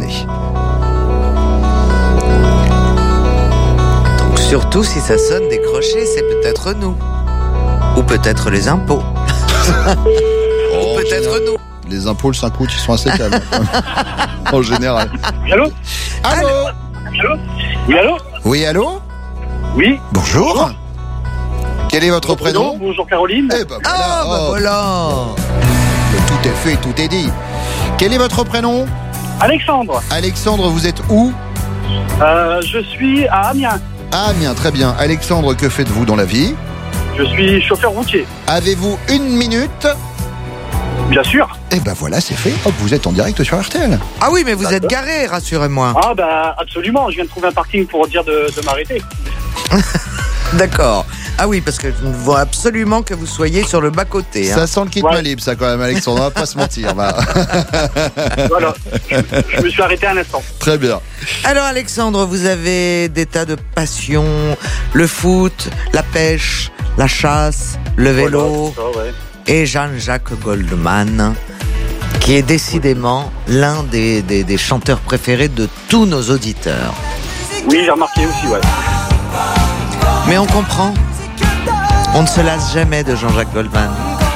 Donc surtout si ça sonne décroché, c'est peut-être nous. Ou peut-être les impôts. Ou peut-être nous. Les impôts, le cinq août, ils sont assez calmes. En général. Allô Allô Allô Oui, allô Oui, allô Oui. Bonjour. Bonjour. Quel est votre prénom ? Bonjour Caroline. Eh ben voilà. Ah, bah oh. voilà. Tout est fait, tout est dit. Quel est votre prénom ? Alexandre. Alexandre, vous êtes où ? Euh, je suis à Amiens. Ah, Amiens, très bien. Alexandre, que faites-vous dans la vie ? Je suis chauffeur routier. Avez-vous une minute ? Bien sûr. Eh ben voilà, c'est fait. Hop, vous êtes en direct sur R T L. Ah oui, mais vous êtes garé, rassurez-moi. Ah bah absolument, je viens de trouver un parking pour dire de, de m'arrêter. D'accord. Ah oui, parce que je veux absolument que vous soyez sur le bas-côté. Hein. Ça sent le kit Ouais. Malib, ça quand même, Alexandre. On va pas se mentir. Va. Voilà, je, je me suis arrêté un instant. Très bien. Alors Alexandre, vous avez des tas de passions, le foot, la pêche, la chasse, le vélo, Voilà, c'est ça, ouais. et Jean-Jacques Goldman, qui est décidément l'un des, des, des chanteurs préférés de tous nos auditeurs. Oui, j'ai remarqué aussi, ouais. Mais on comprend, on ne se lasse jamais de Jean-Jacques Goldman.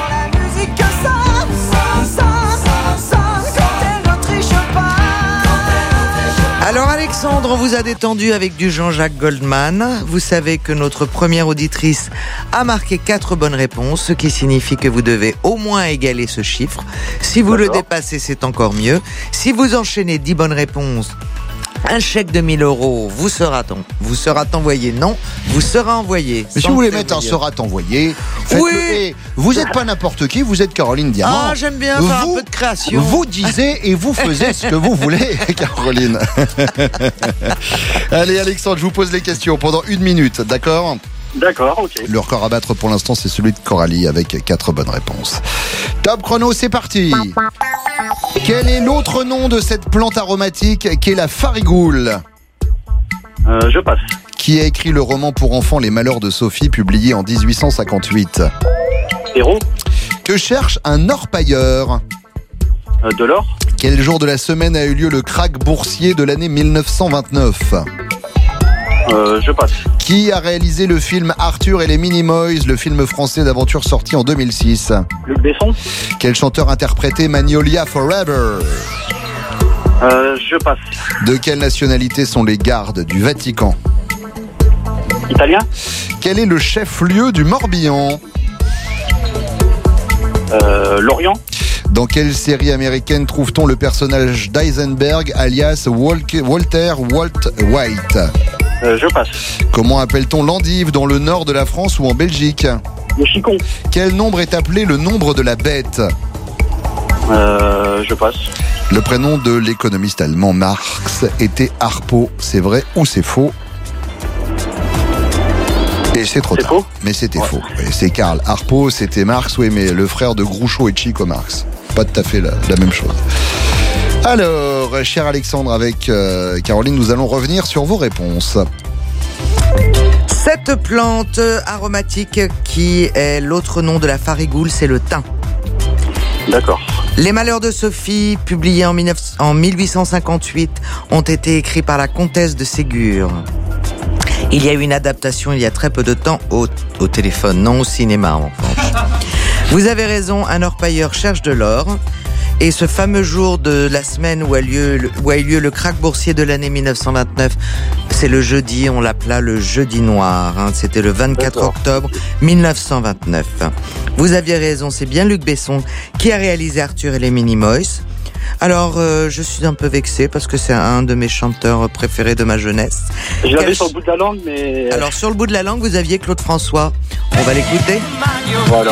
Alors Alexandre, on vous a détendu avec du Jean-Jacques Goldman. Vous savez que notre première auditrice a marqué quatre bonnes réponses, ce qui signifie que vous devez au moins égaler ce chiffre. Si vous le dépassez, c'est encore mieux. Si vous enchaînez dix bonnes réponses, un chèque de mille euros vous sera, vous sera envoyé. Non, vous sera envoyé. Mais si vous voulez mettre un sera envoyé, faites-le. Oui. Et vous n'êtes pas n'importe qui, vous êtes Caroline Diamant. Ah, j'aime bien faire un peu de création. Vous disiez et vous faisiez ce que vous voulez, Caroline. Allez, Alexandre, je vous pose les questions pendant une minute, d'accord ? D'accord, ok. Le record à battre pour l'instant, c'est celui de Coralie avec quatre bonnes réponses. Top chrono, c'est parti. Quel est l'autre nom de cette plante aromatique qu'est la farigoule ? Euh, je passe. Qui a écrit le roman pour enfants Les Malheurs de Sophie, publié en dix-huit cent cinquante-huit ? Héros. Que cherche un orpailleur ? Euh, de l'or. Quel jour de la semaine a eu lieu le krach boursier de l'année mille neuf cent vingt-neuf ? Euh, je passe. Qui a réalisé le film Arthur et les Minimoys, le film français d'aventure sorti en deux mille six ? Luc Besson. Quel chanteur interprétait Magnolia Forever ? Euh, je passe. De quelle nationalité sont les gardes du Vatican ? Italien. Quel est le chef-lieu du Morbihan ? Euh, Lorient. Dans quelle série américaine trouve-t-on le personnage d'Eisenberg, alias Walker, Walter Walt White ? Euh, je passe. Comment appelle-t-on l'endive dans le nord de la France ou en Belgique ? Le chicon. Quel nombre est appelé le nombre de la bête? Euh, je passe. Le prénom de l'économiste allemand Marx était Harpo. C'est vrai ou c'est faux? Et c'est trop C'est tard. faux Mais c'était faux. Et c'est Karl Harpo, c'était Marx, oui, mais le frère de Groucho et Chico Marx. Pas tout à fait la, la même chose. Alors, cher Alexandre, avec euh, Caroline, nous allons revenir sur vos réponses. Cette plante aromatique qui est l'autre nom de la farigoule, c'est le thym. D'accord. Les Malheurs de Sophie, publiés en, dix-neuf en mille huit cent cinquante-huit, ont été écrits par la comtesse de Ségur. Il y a eu une adaptation il y a très peu de temps au, au téléphone, non au cinéma en revanche. Vous avez raison, un orpailleur cherche de l'or. Et ce fameux jour de la semaine où a lieu, où a eu lieu le krach boursier de l'année mille neuf cent vingt-neuf, c'est le jeudi, on l'appela le jeudi noir. Hein, c'était le vingt-quatre octobre mille neuf cent vingt-neuf. Vous aviez raison, c'est bien Luc Besson qui a réalisé Arthur et les Minimoys. Alors, euh, je suis un peu vexé parce que c'est un de mes chanteurs préférés de ma jeunesse. Je l'avais Quel... sur le bout de la langue, mais... Alors, sur le bout de la langue, vous aviez Claude François. On va l'écouter. Voilà.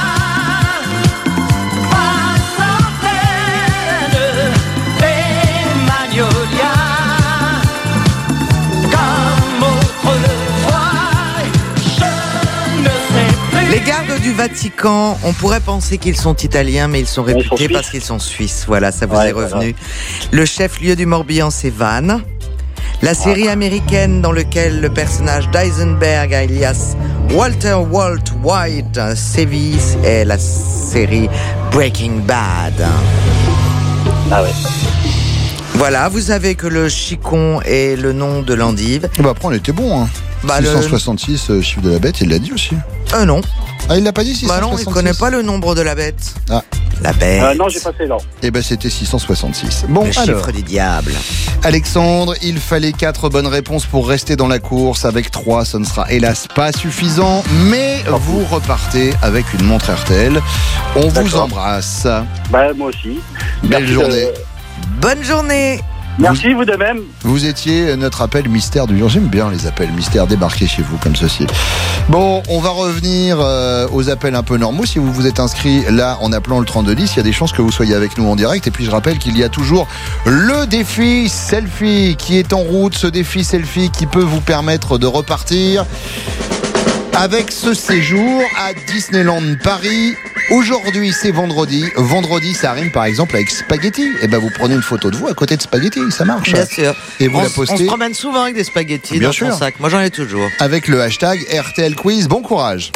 Les gardes du Vatican, on pourrait penser qu'ils sont italiens, mais ils sont réputés ils sont parce qu'ils sont suisses. Voilà, ça vous Ouais, est revenu. voilà. Le chef-lieu du Morbihan, c'est Vannes. La série américaine dans laquelle le personnage d'Eisenberg, alias Walter Walt White, sévit est la série Breaking Bad. Ah ouais. Voilà, vous savez que le chicon est le nom de l'endive. Bah après, on était bon, hein. Bah, six cent soixante-six, le... chiffre de la bête, il l'a dit aussi. Euh non. Ah, il l'a pas dit, six cent soixante-six? Bah non, il connaît pas le nombre de la bête. Ah. La bête. Euh, non, j'ai passé là. Eh ben, c'était six cent soixante-six. Bon, le alors. chiffre du diable. Alexandre, il fallait quatre bonnes réponses pour rester dans la course. Avec trois, ce ne sera hélas pas suffisant. Mais vous repartez avec une montre R T L. On vous embrasse. Bah, moi aussi. Belle Merci journée. de- Bonne journée. Merci, vous de même. Vous étiez notre appel mystère du jour. J'aime bien les appels mystères débarqués chez vous comme ceci. Bon, on va revenir euh, aux appels un peu normaux. Si vous vous êtes inscrit là en appelant le trente-deux dix, il y a des chances que vous soyez avec nous en direct. Et puis je rappelle qu'il y a toujours le défi selfie qui est en route. Ce défi selfie qui peut vous permettre de repartir avec ce séjour à Disneyland Paris. Aujourd'hui, c'est vendredi. Vendredi, ça rime par exemple avec spaghetti. Et ben, vous prenez une photo de vous à côté de spaghetti, ça marche. Bien sûr. Et vous on, la s- postez. on se promène souvent avec des spaghettis Bien dans sûr. son sac. Moi, j'en ai toujours. Avec le hashtag R T L Quiz. Bon courage.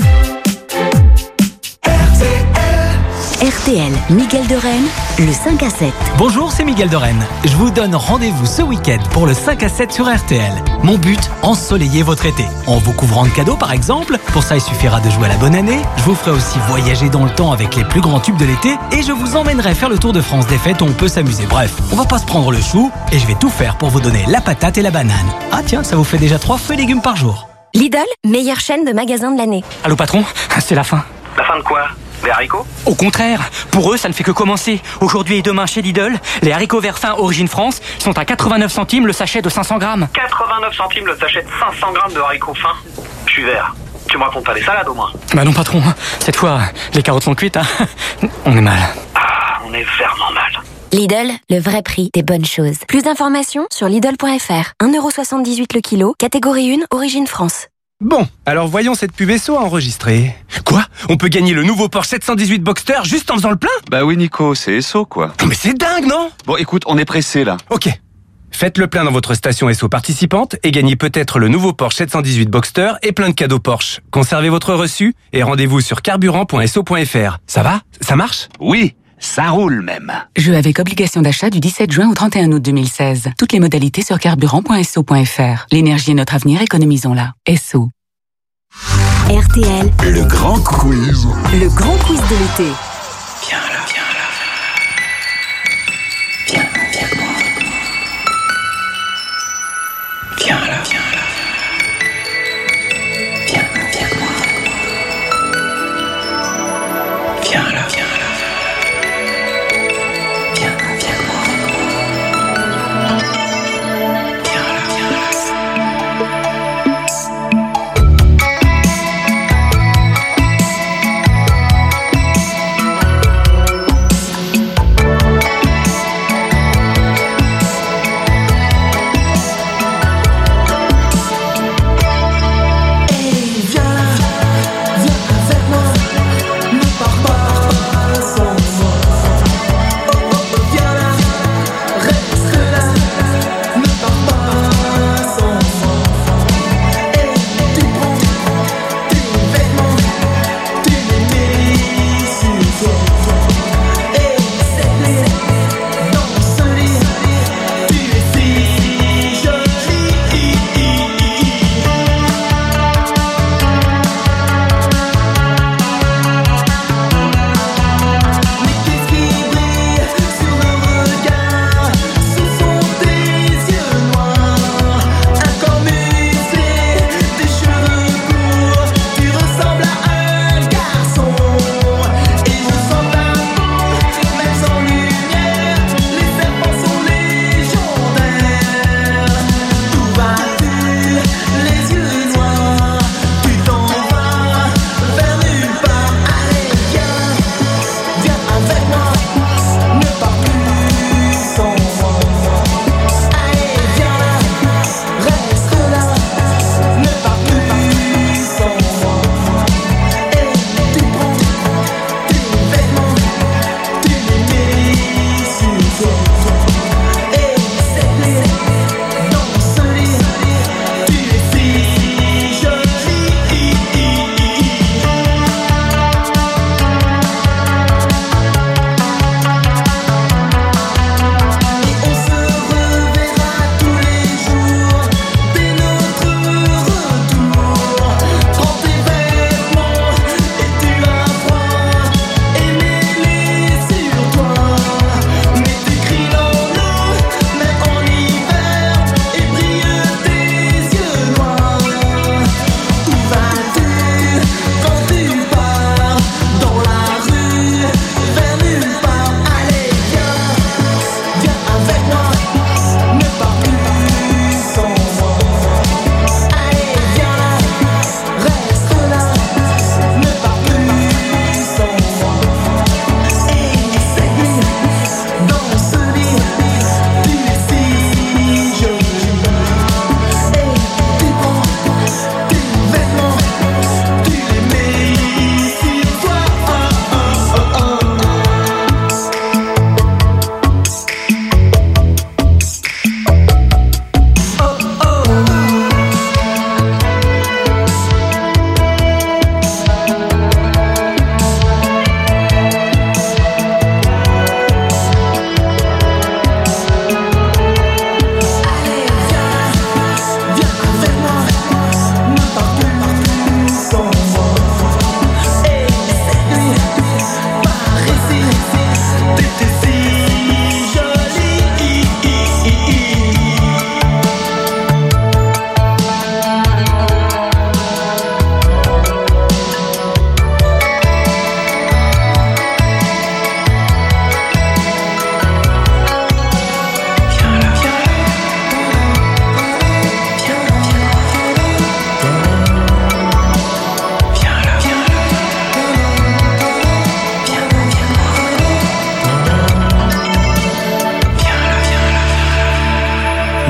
R T L, Miguel de Rennes, le cinq à sept. Bonjour, c'est Miguel de Rennes. Je vous donne rendez-vous ce week-end pour le cinq à sept sur R T L. Mon but, ensoleiller votre été. En vous couvrant de cadeaux par exemple. Pour ça, il suffira de jouer à la bonne année. Je vous ferai aussi voyager dans le temps avec les plus grands tubes de l'été. Et je vous emmènerai faire le tour de France des fêtes où on peut s'amuser. Bref, on va pas se prendre le chou. Et je vais tout faire pour vous donner la patate et la banane. Ah tiens, ça vous fait déjà trois fruits et légumes par jour. Lidl, meilleure chaîne de magasins de l'année. Allô patron, c'est la fin. La fin de quoi? Les haricots? Au contraire, pour eux, ça ne fait que commencer. Aujourd'hui et demain chez Lidl, les haricots verts fins Origine France sont à quatre-vingt-neuf centimes le sachet de cinq cents grammes. quatre-vingt-neuf centimes le sachet de cinq cents grammes de haricots fins. Je suis vert. Tu me racontes pas des salades au moins? Bah non patron, cette fois, les carottes sont cuites, hein. On est mal. Ah, on est vraiment mal. Lidl, le vrai prix des bonnes choses. Plus d'informations sur Lidl point F R. un euro soixante-dix-huit le kilo, catégorie un, Origine France. Bon, alors voyons cette pub S O à enregistrer. Quoi? On peut gagner le nouveau Porsche sept cent dix-huit Boxster juste en faisant le plein? Bah oui Nico, c'est S O quoi. Mais c'est dingue, non? Bon écoute, on est pressé là. Ok. Faites le plein dans votre station S O participante et gagnez peut-être le nouveau Porsche sept cent dix-huit Boxster et plein de cadeaux Porsche. Conservez votre reçu et rendez-vous sur carburant point S O point F R. Ça va? Ça marche? Oui, ça roule même. Jeu avec obligation d'achat du dix-sept juin au trente et un août deux mille seize. Toutes les modalités sur carburant point S O point F R. L'énergie est notre avenir, économisons-la. S O. R T L, Le grand quiz. le grand quiz de l'été. Viens là, viens là. Viens, viens avec moi. Viens là, viens là. Viens, viens avec moi. Viens là, viens là. Viens, viens avec moi. Viens là, viens là.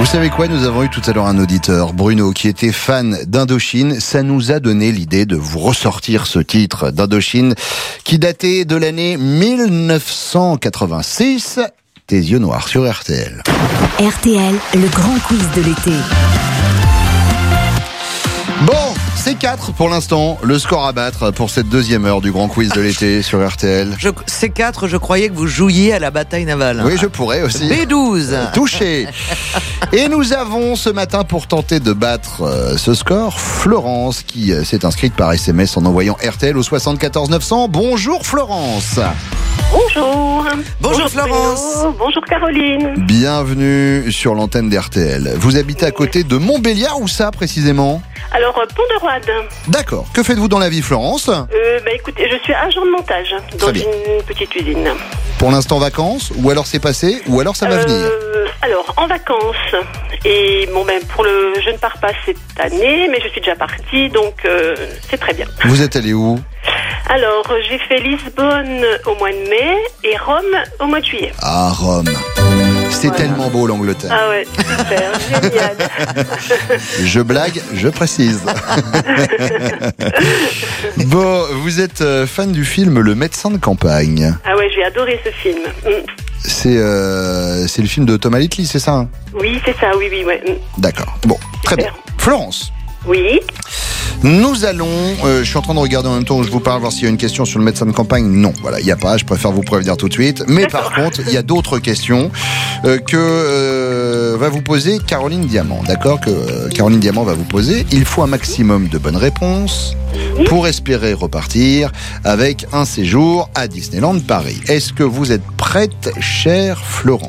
Vous savez quoi, nous avons eu tout à l'heure un auditeur, Bruno, qui était fan d'Indochine. Ça nous a donné l'idée de vous ressortir ce titre d'Indochine qui datait de l'année mille neuf cent quatre-vingt-six. Tes yeux noirs sur R T L. R T L, le grand quiz de l'été. Bon, c'est quatre pour l'instant, le score à battre pour cette deuxième heure du grand quiz de l'été sur R T L. Je, C quatre, je croyais que vous jouiez à la bataille navale. Oui, je pourrais aussi. B douze. Touché. Et nous avons ce matin, pour tenter de battre euh, ce score, Florence qui euh, s'est inscrite par S M S en envoyant R T L au soixante-quatorze neuf cents. Bonjour Florence. Bonjour. Bonjour Florence. Bruno. Bonjour Caroline. Bienvenue sur l'antenne d'R T L. Vous habitez à côté de Montbéliard, où ça précisément ? Alors, euh, Pont de Roide. D'accord. Que faites-vous dans la vie, Florence ? Euh, bah écoutez, je suis agent de montage dans Très bien. une petite usine. Pour l'instant, vacances, ou alors c'est passé, ou alors ça va Euh, venir. Alors, en vacances. Et bon, ben, pour le, je ne pars pas cette année, mais je suis déjà partie, donc euh, c'est très bien. Vous êtes allé où ? Alors, euh, j'ai fait Lisbonne au mois de mai et Rome au mois de juillet. Ah, Rome. C'est Voilà. tellement beau l'Angleterre. Ah ouais, super, génial. Je blague, je précise. Bon, vous êtes euh, fan du film Le médecin de campagne. Ah ouais, j'ai adoré ce film. Mm. C'est euh, c'est le film de Thomas Little, c'est ça hein ? Oui, c'est ça, oui, oui, ouais. Mm. D'accord. Bon, très bien. Florence. Oui. Nous allons, euh, je suis en train de regarder en même temps où je vous parle, voir s'il y a une question sur le médecin de campagne. Non, voilà, il n'y a pas, je préfère vous prévenir tout de suite. Mais par contre, il y a d'autres questions euh, que euh, va vous poser Caroline Diamant. D'accord ? Que euh, Caroline Diamant va vous poser. Il faut un maximum de bonnes réponses pour espérer repartir avec un séjour à Disneyland Paris. Est-ce que vous êtes prête, chère Florence ?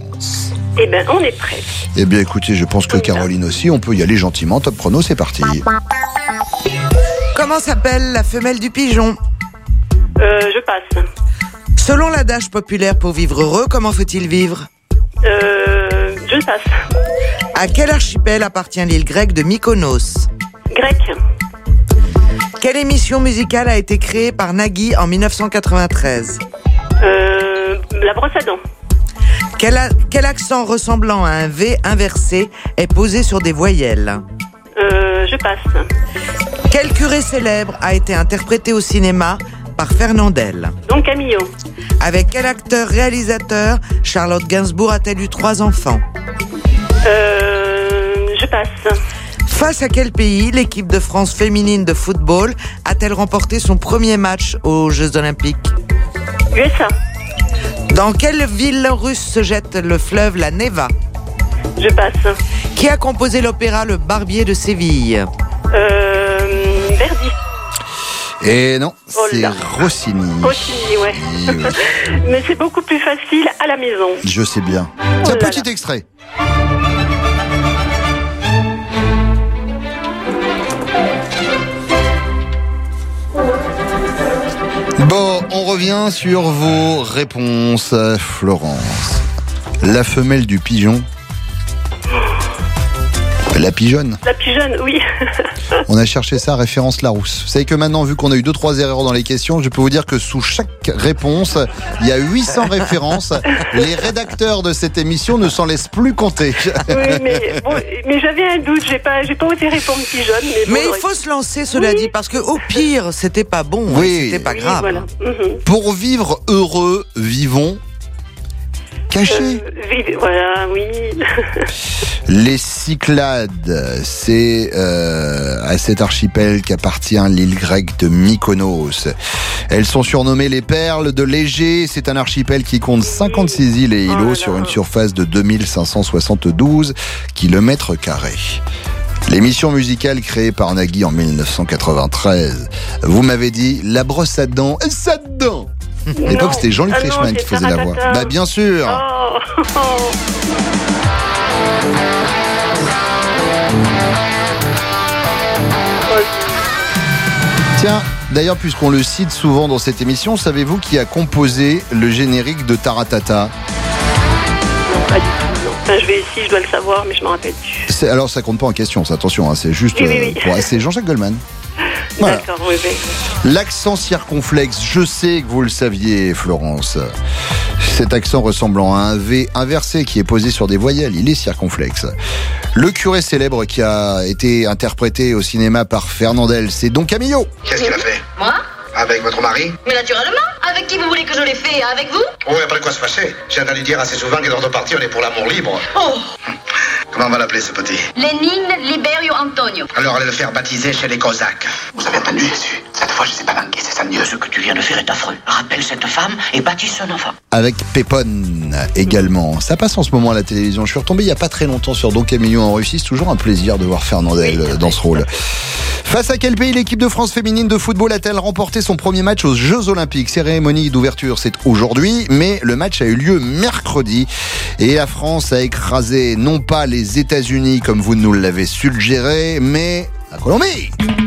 Eh ben, on est prêts. Eh bien, écoutez, je pense que Caroline aussi, on peut y aller gentiment. Top chrono, c'est parti. Comment s'appelle la femelle du pigeon ? Euh, je passe. Selon l'adage populaire pour vivre heureux, comment faut-il vivre ? Euh, je passe. À quel archipel appartient l'île grecque de Mykonos ? Grec. Quelle émission musicale a été créée par Nagui en dix-neuf cent quatre-vingt-treize ? Euh, la brosse à dents. Quel, a- quel accent ressemblant à un V inversé est posé sur des voyelles ? Euh, je passe. Quel curé célèbre a été interprété au cinéma par Fernandel ? Don Camillo. Avec quel acteur-réalisateur Charlotte Gainsbourg a-t-elle eu trois enfants ? Euh, je passe. Face à quel pays l'équipe de France féminine de football a-t-elle remporté son premier match aux Jeux Olympiques ? U S A. Dans quelle ville russe se jette le fleuve la Neva ? Je passe. Qui a composé l'opéra Le Barbier de Séville ? Euh, Verdi. Et non, Oh c'est là. Rossini. Rossini, ouais. Oui, oui. Mais c'est beaucoup plus facile à la maison. Je sais bien. Oh Tiens, là petit là. extrait. Bon, on revient sur vos réponses, Florence. La femelle du pigeon. La pigeonne. La pigeonne, oui. On a cherché ça, référence Larousse. Vous savez que maintenant, vu qu'on a eu deux trois erreurs dans les questions, je peux vous dire que sous chaque réponse, il y a huit cents références. Les rédacteurs de cette émission ne s'en laissent plus compter. Oui, mais, bon, mais j'avais un doute, j'ai pas, j'ai pas osé répondre pigeonne. Mais, bon, Mais il j'aurais- faut se lancer, cela dit, parce que au pire, c'était pas bon, hein, Oui. c'était pas Oui, grave. voilà. Mhm. Pour vivre heureux, vivons cachés. Euh, vive- voilà, oui. Les Cyclades, c'est euh, à cet archipel qu'appartient l'île grecque de Mykonos. Elles sont surnommées les perles de l'Égée. C'est un archipel qui compte cinquante-six îles et îlots Oh là sur là. une surface de deux mille cinq cent soixante-douze kilomètres carrés. L'émission musicale créée par Nagui en dix-neuf cent quatre-vingt-treize. Vous m'avez dit la brosse à dents, ça dedans. À l'époque, c'était Jean-Luc Ah non, Reichmann qui c'est faisait la voix. Taratata. Bah bien sûr. Oh. Tiens, d'ailleurs, puisqu'on le cite souvent dans cette émission, savez-vous qui a composé le générique de Taratata ? Pas du tout, non. Enfin, je vais essayer, je dois le savoir, mais je m'en rappelle plus. C'est- Alors, ça compte pas en question, ça, attention, hein, c'est juste Oui, oui, oui. euh, pour- c'est Jean-Jacques Goldman. Voilà. D'accord, oui, oui. L'accent circonflexe, je sais que vous le saviez, Florence. Cet accent ressemblant à un V inversé qui est posé sur des voyelles, il est circonflexe. Le curé célèbre qui a été interprété au cinéma par Fernandel, c'est Don Camillo. Qu'est-ce qu'il a fait? Moi? Avec votre mari? Mais naturellement. Avec qui vous voulez que je l'ai fait? Avec vous? Oui, après quoi se fâcher? J'ai entendu dire assez souvent que dans notre parti, on est pour l'amour libre. Oh! Comment on va l'appeler, ce petit? Lénine Liberio Antonio. Alors, allez le faire baptiser chez les Cosaques. Vous avez entendu, Jésus? Cette fois, je sais pas manquer, c'est ça mieux. Ce que tu viens de faire est affreux. Rappelle cette femme et baptise son enfant. Avec Pépone également. Ça passe en ce moment à la télévision. Je suis retombé il n'y a pas très longtemps sur Don Camillo en Russie. C'est toujours un plaisir de voir Fernandel oui, dans ce rôle. Face à quel pays l'équipe de France féminine de football a-t-elle remporté son premier match aux Jeux Olympiques? Cérémonie d'ouverture, c'est aujourd'hui, mais le match a eu lieu mercredi. Et la France a écrasé non pas les États-Unis comme vous nous l'avez suggéré, mais la Colombie.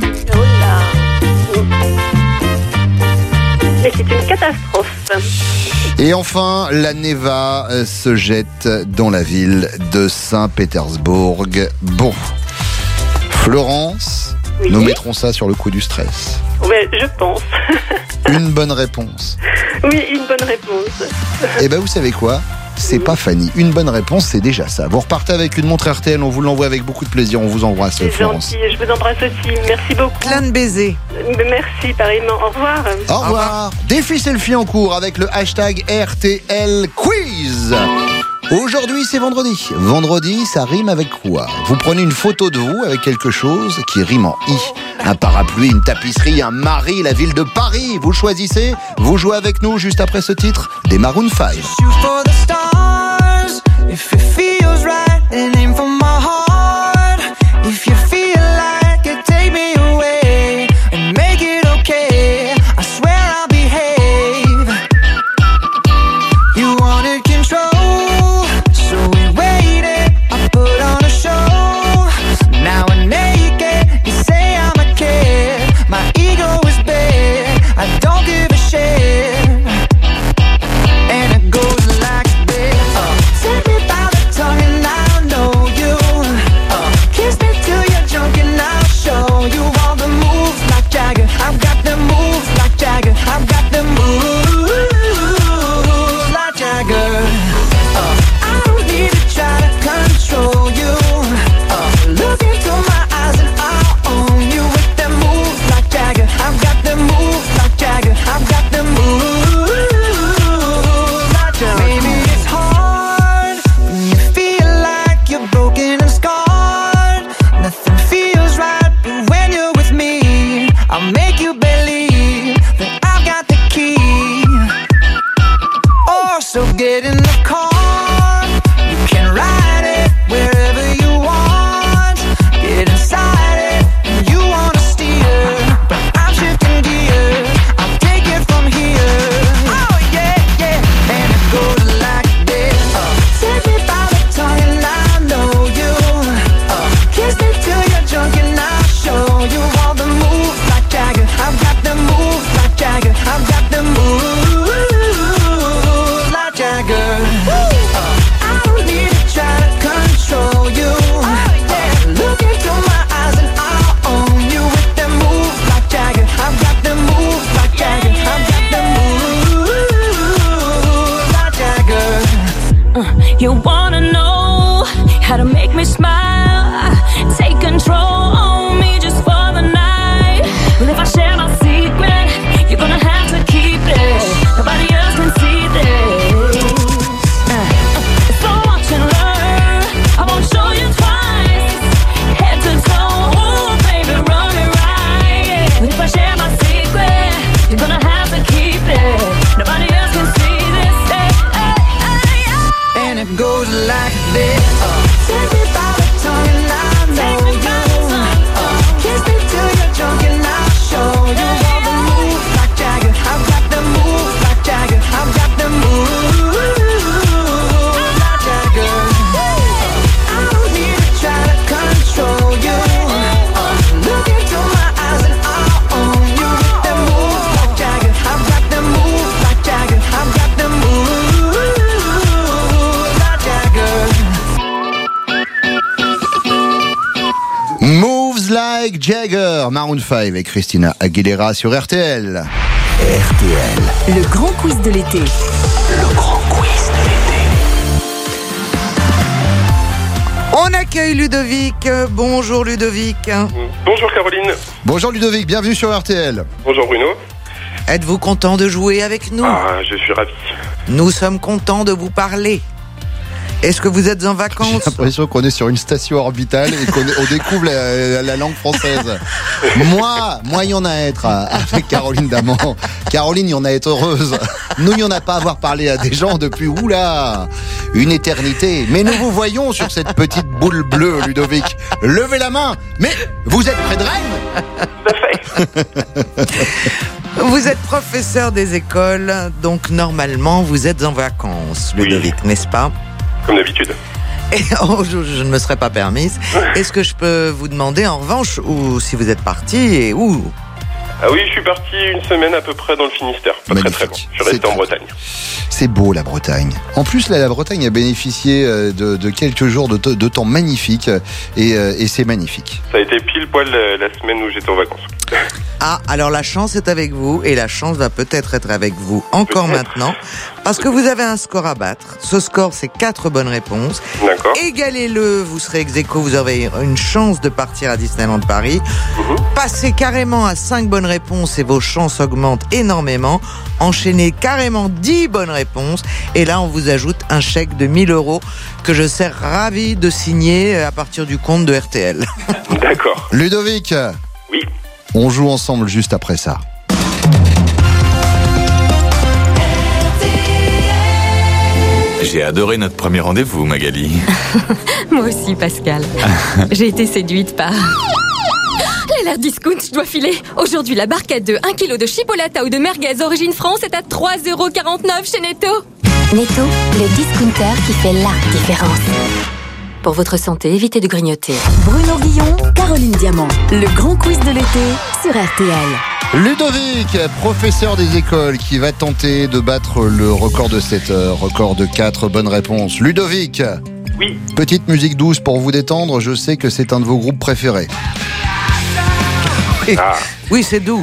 Mais c'est une catastrophe. Et enfin, la Neva se jette dans la ville de Saint-Pétersbourg. Bon, Florence, oui. Nous mettrons ça sur le coup du stress. Oui, je pense. Une bonne réponse. Oui, une bonne réponse. Eh ben, vous savez quoi ? C'est pas Fanny. Une bonne réponse, c'est déjà ça. Vous repartez avec une montre R T L, on vous l'envoie avec beaucoup de plaisir. On vous embrasse, c'est Florence. Gentil, je vous embrasse aussi. Merci beaucoup. Plein de baisers. Merci, pareillement. Au revoir. Au revoir. Défi selfie en cours avec le hashtag R T L Quiz. Aujourd'hui, c'est vendredi. Vendredi, ça rime avec quoi? Vous prenez une photo de vous avec quelque chose qui rime en I. Un parapluie, une tapisserie, un mari, la ville de Paris. Vous choisissez, vous jouez avec nous juste après ce titre des Maroon five. You wanna know how to make me smile? Take control on me just for the night. Well, if I share my secret, you're gonna have to keep it. Nobody else can see this. Uh, so watch and learn. I won't show you twice. Head to toe, ooh, baby, run it right. Well, if I share my secret, you're gonna have to keep it. Nobody else can see this. Hey, hey, hey, hey. And it goes like this. Take me by the tongue and I know you. Uh, kiss me till you're drunk and I'll show you all the moves like Jagger. I've got the moves like Jagger. I've got the moves like Jagger. I don't need to try to control you. Uh, look into my eyes and I'll own you with the moves like Jagger. I've got the moves like Jagger. I've got the moves like Jagger. Moves Like Jagger, Maroon five et Christina Aguilera sur R T L. R T L. Le grand quiz de l'été. Le grand quiz de l'été. On accueille Ludovic. Bonjour Ludovic. Bonjour Caroline. Bonjour Ludovic, bienvenue sur R T L. Bonjour Bruno. Êtes-vous content de jouer avec nous? Ah, je suis ravi. Nous sommes contents de vous parler. Est-ce que vous êtes en vacances? J'ai l'impression qu'on est sur une station orbitale et qu'on on découvre la, la langue française. Moi, moi, il y en a à être avec Caroline Damant. Caroline, il y en a à être heureuse. Nous, il y en a pas à avoir parlé à des gens depuis, oula, une éternité. Mais nous vous voyons sur cette petite boule bleue, Ludovic. Levez la main. Mais vous êtes près de Rennes? Tout à fait. Vous êtes professeur des écoles, donc normalement, vous êtes en vacances, Ludovic, oui. N'est-ce pas? Comme d'habitude. Et, oh, je, je ne me serais pas permise. Est-ce que je peux vous demander en revanche où si vous êtes parti et où? Ah oui, je suis parti une semaine à peu près dans le Finistère. Pas Magnifique. très très loin. Je suis resté en Bretagne. C'est beau la Bretagne. En plus, là, la Bretagne a bénéficié de, de quelques jours de, de temps magnifiques et, et c'est magnifique. Ça a été pile poil la, la semaine où j'étais en vacances. Ah, alors la chance est avec vous et la chance va peut-être être avec vous encore peut-être. maintenant parce que vous avez un score à battre. Ce score, c'est quatre bonnes réponses. D'accord. Égalez-le, vous serez ex aequo, vous aurez une chance de partir à Disneyland Paris. Mm-hmm. Passez carrément à cinq bonnes réponses et vos chances augmentent énormément. Enchaînez carrément dix bonnes réponses et là, on vous ajoute un chèque de mille euros que je serai ravi de signer à partir du compte de R T L. D'accord. Ludovic. Oui. On joue ensemble juste après ça. J'ai adoré notre premier rendez-vous, Magali. Moi aussi, Pascal. J'ai été séduite par... La l'air discount, je dois filer. Aujourd'hui, la barquette de un kilo de chipolata ou de merguez origine France est à trois euros quarante-neuf chez Netto. Netto, le discounter qui fait la différence. Pour votre santé, évitez de grignoter. Bruno Guillon, Caroline Diamant. Le grand quiz de l'été sur R T L. Ludovic, professeur des écoles, qui va tenter de battre le record de sept heures, record de quatre bonnes réponses. Ludovic. Oui. Petite musique douce pour vous détendre, je sais que c'est un de vos groupes préférés. Ah. Oui, c'est doux.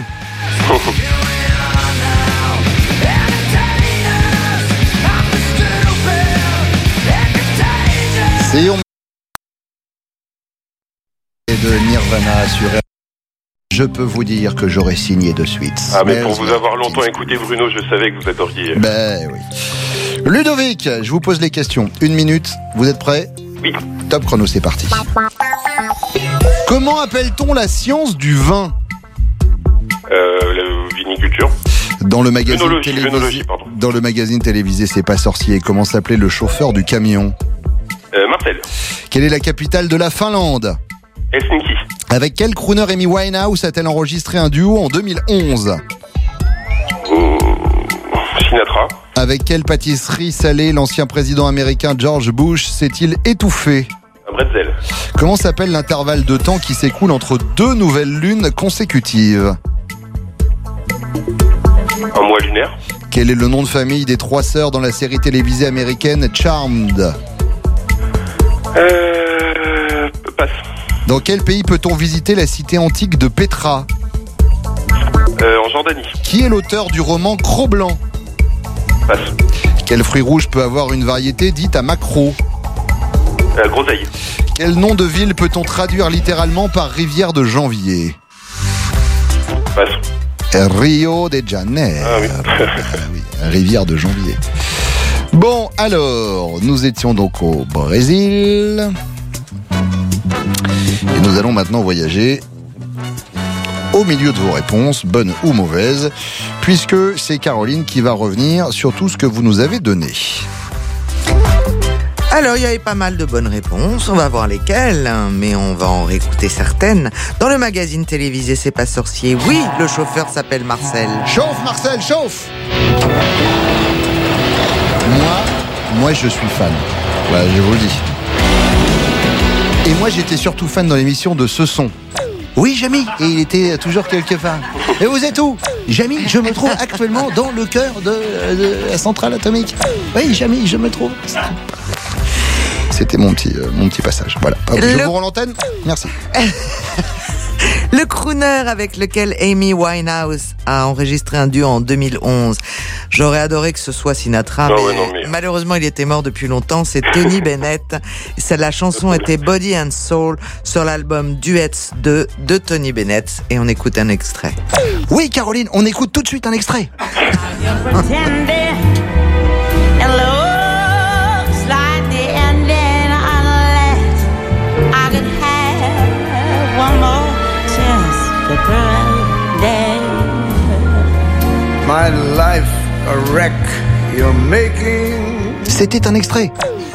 C'est on... de Nirvana sur R. Je peux vous dire que j'aurais signé de suite. Ah mais pour vous avoir longtemps écouté Bruno, je savais que vous adoriez. Ben oui. Ludovic, je vous pose les questions. Une minute, vous êtes prêts? Oui. Top chrono, c'est parti. Comment appelle-t-on la science du vin? Euh, la viniculture. Dans le magazine Vénologie, télévisé, vénologie, pardon. Dans le magazine télévisé C'est pas sorcier, comment s'appelait le chauffeur du camion? Euh, Marcel. Quelle est la capitale de la Finlande? Helsinki. Avec quel crooner Amy Winehouse a-t-elle enregistré un duo en deux mille onze? Oh, Sinatra. Avec quelle pâtisserie salée l'ancien président américain George Bush s'est-il étouffé? Un bretzel. Comment s'appelle l'intervalle de temps qui s'écoule entre deux nouvelles lunes consécutives? Un mois lunaire. Quel est le nom de famille des trois sœurs dans la série télévisée américaine Charmed? Euh... Passe. Dans quel pays peut-on visiter la cité antique de Petra? Euh, en Jordanie. Qui est l'auteur du roman Cro-Blanc? Passe. Quel fruit rouge peut avoir une variété dite à macro? Euh, groseille. Quel nom de ville peut-on traduire littéralement par rivière de janvier? Passe. Rio de Janeiro. Ah oui. Ah oui, rivière de janvier. Bon, alors, nous étions donc au Brésil. Et nous allons maintenant voyager au milieu de vos réponses, bonnes ou mauvaises, puisque c'est Caroline qui va revenir sur tout ce que vous nous avez donné. Alors, il y avait pas mal de bonnes réponses, on va voir lesquelles, mais on va en réécouter certaines. Dans le magazine télévisé C'est pas sorcier, oui, le chauffeur s'appelle Marcel. Chauffe Marcel, chauffe! Moi, moi je suis fan, voilà, je vous le dis. Et moi j'étais surtout fan dans l'émission de Ce Son. Oui, Jamy, et il était toujours quelque part. Et vous êtes où? Jamy, je me trouve actuellement dans le cœur de, de la centrale atomique. Oui, Jamy, je me trouve... C'était mon petit, euh, mon petit passage. Voilà. Hop, le... Je vous rends l'antenne. Merci. Le crooner avec lequel Amy Winehouse a enregistré un duo en deux mille onze. J'aurais adoré que ce soit Sinatra, Ah mais, ouais, non, mais- malheureusement il était mort depuis longtemps. C'est Tony Bennett. C'est, la chanson était Body and Soul sur l'album Duets deux de Tony Bennett. Et on écoute un extrait. Oui, Caroline, on écoute tout de suite un extrait. Pretending it looks like the ending unless I could have one more chance to pretend. My life a wreck you're making. C'était un extrait.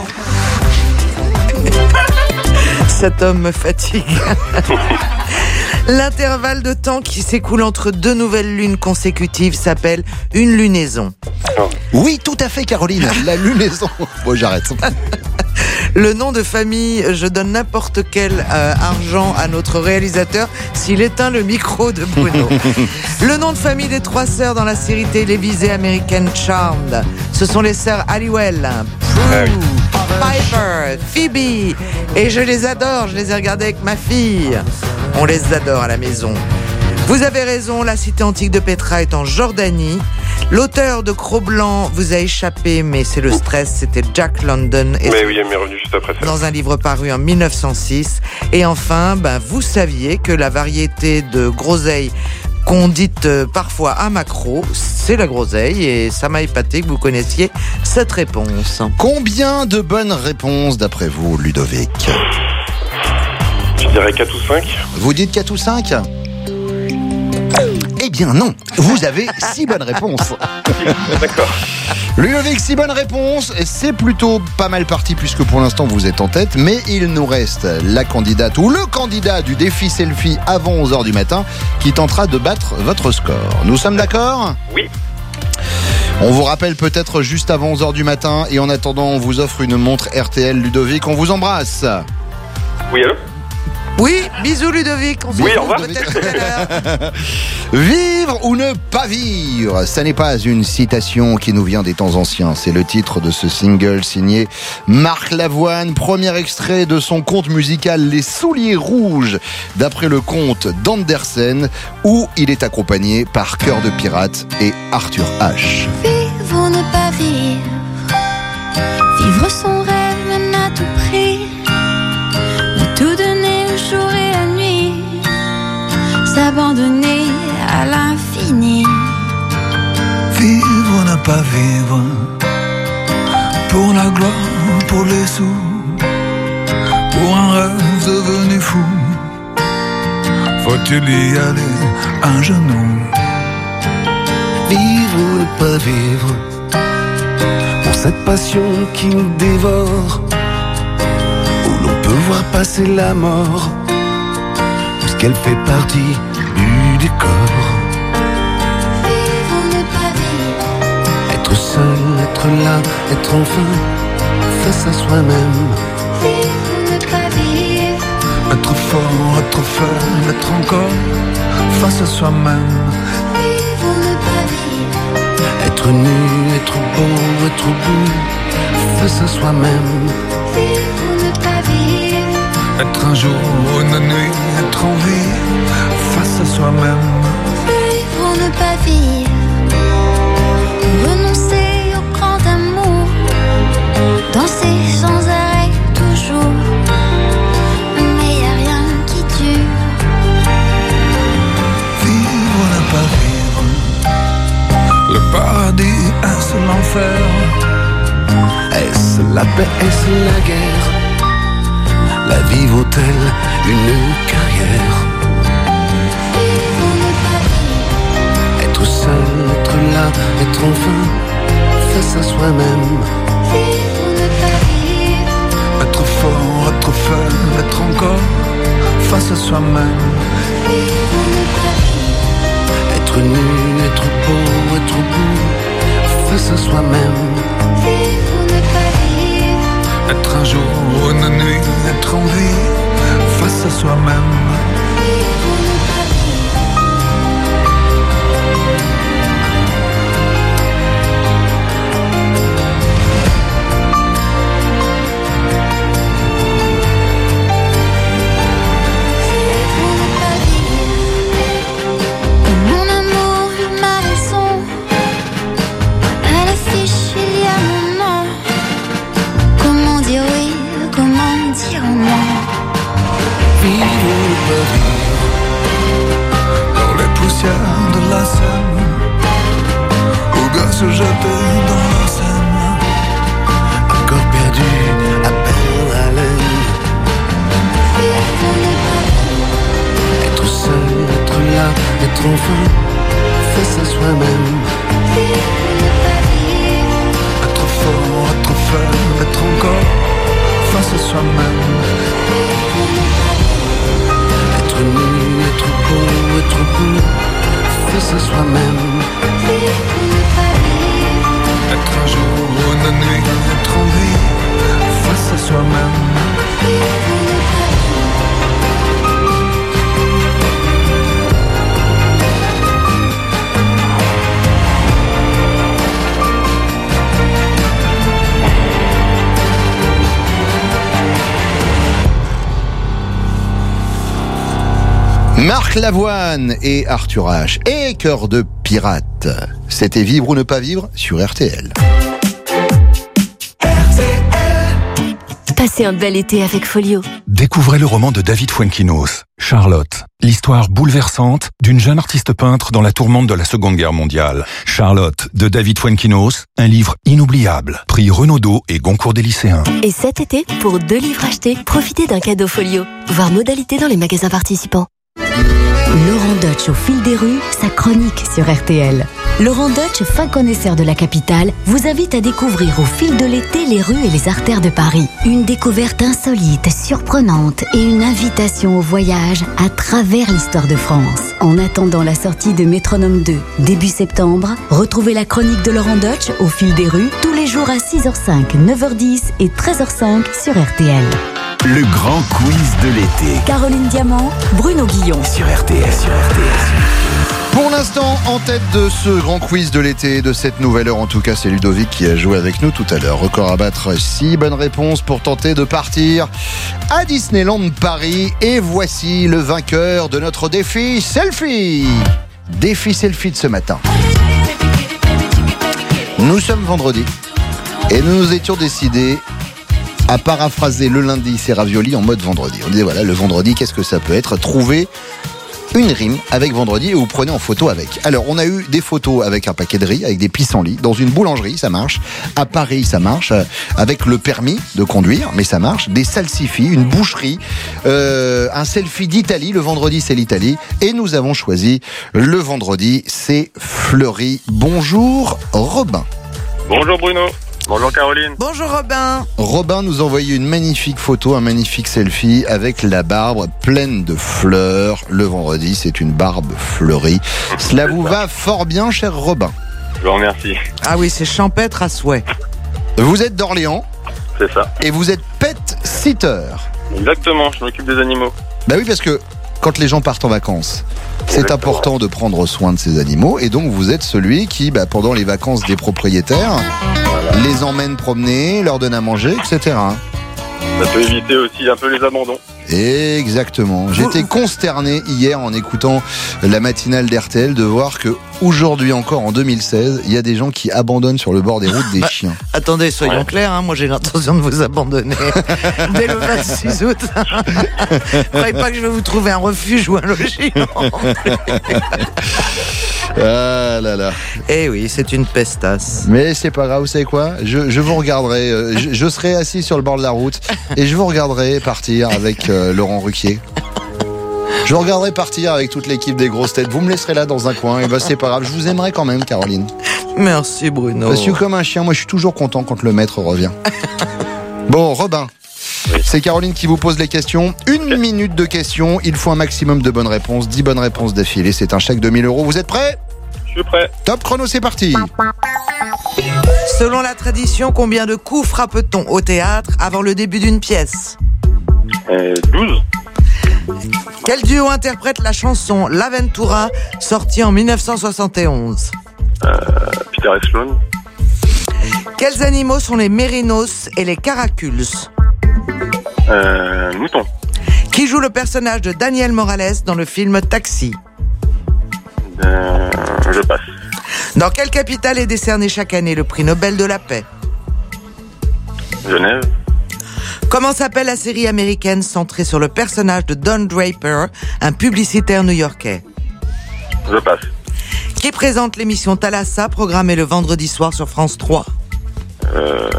Cet homme me fatigue. L'intervalle de temps qui s'écoule entre deux nouvelles lunes consécutives s'appelle une lunaison. Oui, tout à fait, Caroline. La lunaison. Bon, j'arrête. Le nom de famille, je donne n'importe quel euh, argent à notre réalisateur s'il éteint le micro de Bruno. Le nom de famille des trois sœurs dans la série télévisée américaine Charmed, ce sont les sœurs Halliwell, Prue, Piper, Phoebe. Et je les adore, je les ai regardées avec ma fille. On les adore à la maison. Vous avez raison, la cité antique de Petra est en Jordanie. L'auteur de Cro-Blanc vous a échappé, mais c'est le stress, c'était Jack London. Et Mais oui, elle m'est revenue juste après ça. dans un livre paru en mille neuf cent six. Et enfin, ben, vous saviez que la variété de groseille qu'on dit euh, parfois à Macro, c'est la groseille, et ça m'a épaté que vous connaissiez cette réponse. Combien de bonnes réponses d'après vous, Ludovic? Je dirais quatre ou cinq. Vous dites quatre ou cinq? Eh bien non, vous avez six bonnes réponses. D'accord. Ludovic, six bonnes réponses, c'est plutôt pas mal parti puisque pour l'instant vous êtes en tête, mais il nous reste la candidate ou le candidat du défi selfie avant onze heures du matin qui tentera de battre votre score. Nous sommes d'accord ? Oui. On vous rappelle peut-être juste avant onze heures du matin et en attendant on vous offre une montre R T L. Ludovic, on vous embrasse. Oui, allô? Oui, bisous Ludovic, on se Oui, au retrouve revoir. peut-être tout à l'heure. Vivre ou ne pas vivre, ça n'est pas une citation qui nous vient des temps anciens. C'est le titre de ce single signé Marc Lavoine, premier extrait de son conte musical Les Souliers Rouges, d'après le conte d'Andersen, où il est accompagné par Cœur de Pirate et Arthur H. Vivre ou ne pas vivre, vivre son rêve même à tout prix, de tout donner le jour et la nuit, s'abandonner à l'infini. Vivre ou ne pas vivre, pour la gloire, pour les sous, pour un rêve devenu fou, faut-il y aller à genoux? Vivre ou ne pas vivre, pour cette passion qui nous dévore, où l'on peut voir passer la mort, puisqu'elle fait partie du décor. Vivre ou ne pas vivre, Être seul, être là, être enfin face à soi-même. vivre ou ne pas vivre, Être fort, être faible, être encore face à soi-même. vivre ou ne pas vivre, Être nu, être beau, être beau, face à soi-même. vivre ou ne pas vivre, Être un jour, une nuit, être en vie, face à soi-même. vivre ou ne pas vivre, renoncer au grand amour, danser sans arrêt toujours, mais y a rien qui dure. Vivre ou ne pas vivre, le paradis, est-ce l'enfer? Est-ce la paix, est-ce la guerre? La vie vaut-elle une carrière? Vivre ou ne pas vivre, Être seul, être là, être enfin face à soi-même. vivre ou ne pas vivre, Être fort, être faible, être encore face à soi-même. vivre ou ne pas vivre, Être nu, être beau, être beau, face à soi-même. vivre ou ne pas vivre, Être un jour, une nuit, être en vie, face à soi-même. vivre ou ne pas vivre. Vivre ou ne pas vivre, enfin face à soi-même. Être fort, être faible, être encore face à soi-même. Être nu, être beau, être beau, face à soi-même. Être un jour, une nuit, être en vie, face à soi-même. Marc Lavoine et Arthur H. et Cœur de Pirate. C'était Vivre ou ne pas vivre sur R T L. Passez un bel été avec Folio. Découvrez le roman de David Fuenquinos, Charlotte. L'histoire bouleversante d'une jeune artiste peintre dans la tourmente de la Seconde Guerre mondiale. Charlotte, de David Fuenquinos, un livre inoubliable. Prix Renaudot et Goncourt des lycéens. Et cet été, pour deux livres achetés, profitez d'un cadeau Folio. Voir modalité dans les magasins participants. Laurent Deutsch au fil des rues, sa chronique sur R T L. Laurent Deutsch, fin connaisseur de la capitale, vous invite à découvrir au fil de l'été les rues et les artères de Paris. Une découverte insolite, surprenante et une invitation au voyage à travers l'histoire de France. En attendant la sortie de Métronome deux, début septembre, retrouvez la chronique de Laurent Deutsch au fil des rues, tous les jours à six heures cinq, neuf heures dix et treize heures cinq sur R T L. Le grand quiz de l'été. Caroline Diamant, Bruno Guillon. Sur R T L, sur R T L. Pour l'instant, en tête de ce grand quiz de l'été, de cette nouvelle heure, en tout cas, c'est Ludovic qui a joué avec nous tout à l'heure. Record à battre, six bonnes réponses pour tenter de partir à Disneyland Paris. Et voici le vainqueur de notre défi selfie. Défi selfie de ce matin. Nous sommes vendredi et nous nous étions décidés à paraphraser le lundi c'est ravioli en mode vendredi. On disait voilà, le vendredi, qu'est-ce que ça peut être? Trouver une rime avec vendredi et vous prenez en photo avec. Alors on a eu des photos avec un paquet de riz, avec des pissenlits, dans une boulangerie, ça marche. À Paris, ça marche, avec le permis de conduire, mais ça marche. Des salsifis, une boucherie, euh, un selfie d'Italie. Le vendredi, c'est l'Italie. Et nous avons choisi le vendredi, c'est Fleury. Bonjour Robin. Bonjour Bruno. Bonjour Caroline. Bonjour Robin. Robin nous a envoyé une magnifique photo, un magnifique selfie avec la barbe pleine de fleurs. Le vendredi, c'est une barbe fleurie. Cela vous va fort bien, cher Robin. Je vous remercie. Ah oui, c'est champêtre à souhait. Vous êtes d'Orléans. C'est ça. Et vous êtes pet sitter. Exactement, je m'occupe des animaux. Bah oui, parce que quand les gens partent en vacances, c'est Exactement. important de prendre soin de ces animaux. Et donc vous êtes celui qui, bah, pendant les vacances des propriétaires, les emmène promener, leur donne à manger, et cetera. Ça peut éviter aussi un peu les abandons. Exactement. J'étais consterné hier en écoutant la matinale d'R T L de voir que aujourd'hui encore, en deux mille seize, il y a des gens qui abandonnent sur le bord des routes des Bah, chiens. Attendez, soyons Ouais. clairs, hein, moi j'ai l'intention de vous abandonner dès le vingt-six août. Croyez pas que je vais vous trouver un refuge ou un logis. Ah là là. Eh oui, c'est une pestasse. Mais c'est pas grave, vous savez quoi, je, je vous regarderai, euh, je, je serai assis sur le bord de la route et je vous regarderai partir avec euh, Laurent Ruquier. Je vous regarderai partir avec toute l'équipe des grosses têtes. Vous me laisserez là dans un coin, et ben c'est pas grave, je vous aimerai quand même, Caroline. Merci Bruno. Je suis comme un chien, moi je suis toujours content quand le maître revient. Bon, Robin. C'est Caroline qui vous pose les questions. Une minute de questions. Il faut un maximum de bonnes réponses. dix bonnes réponses d'affilée. C'est un chèque de mille euros. Vous êtes prêts? Je suis prêt. Top chrono, c'est parti. Selon la tradition, combien de coups frappe-t-on au théâtre avant le début d'une pièce? Euh, douze. Quel duo interprète la chanson L'Aventura, sortie en mille neuf cent soixante et onze? Euh, Peter et Sloan. Quels animaux sont les mérinos et les caracules? Euh, mouton. Qui joue le personnage de Daniel Morales dans le film Taxi? Euh, je passe. Dans quelle capitale est décerné chaque année le prix Nobel de la paix? Genève. Comment s'appelle la série américaine centrée sur le personnage de Don Draper, un publicitaire new-yorkais? Je passe. Qui présente l'émission Thalassa, programmée le vendredi soir sur France trois? Euh,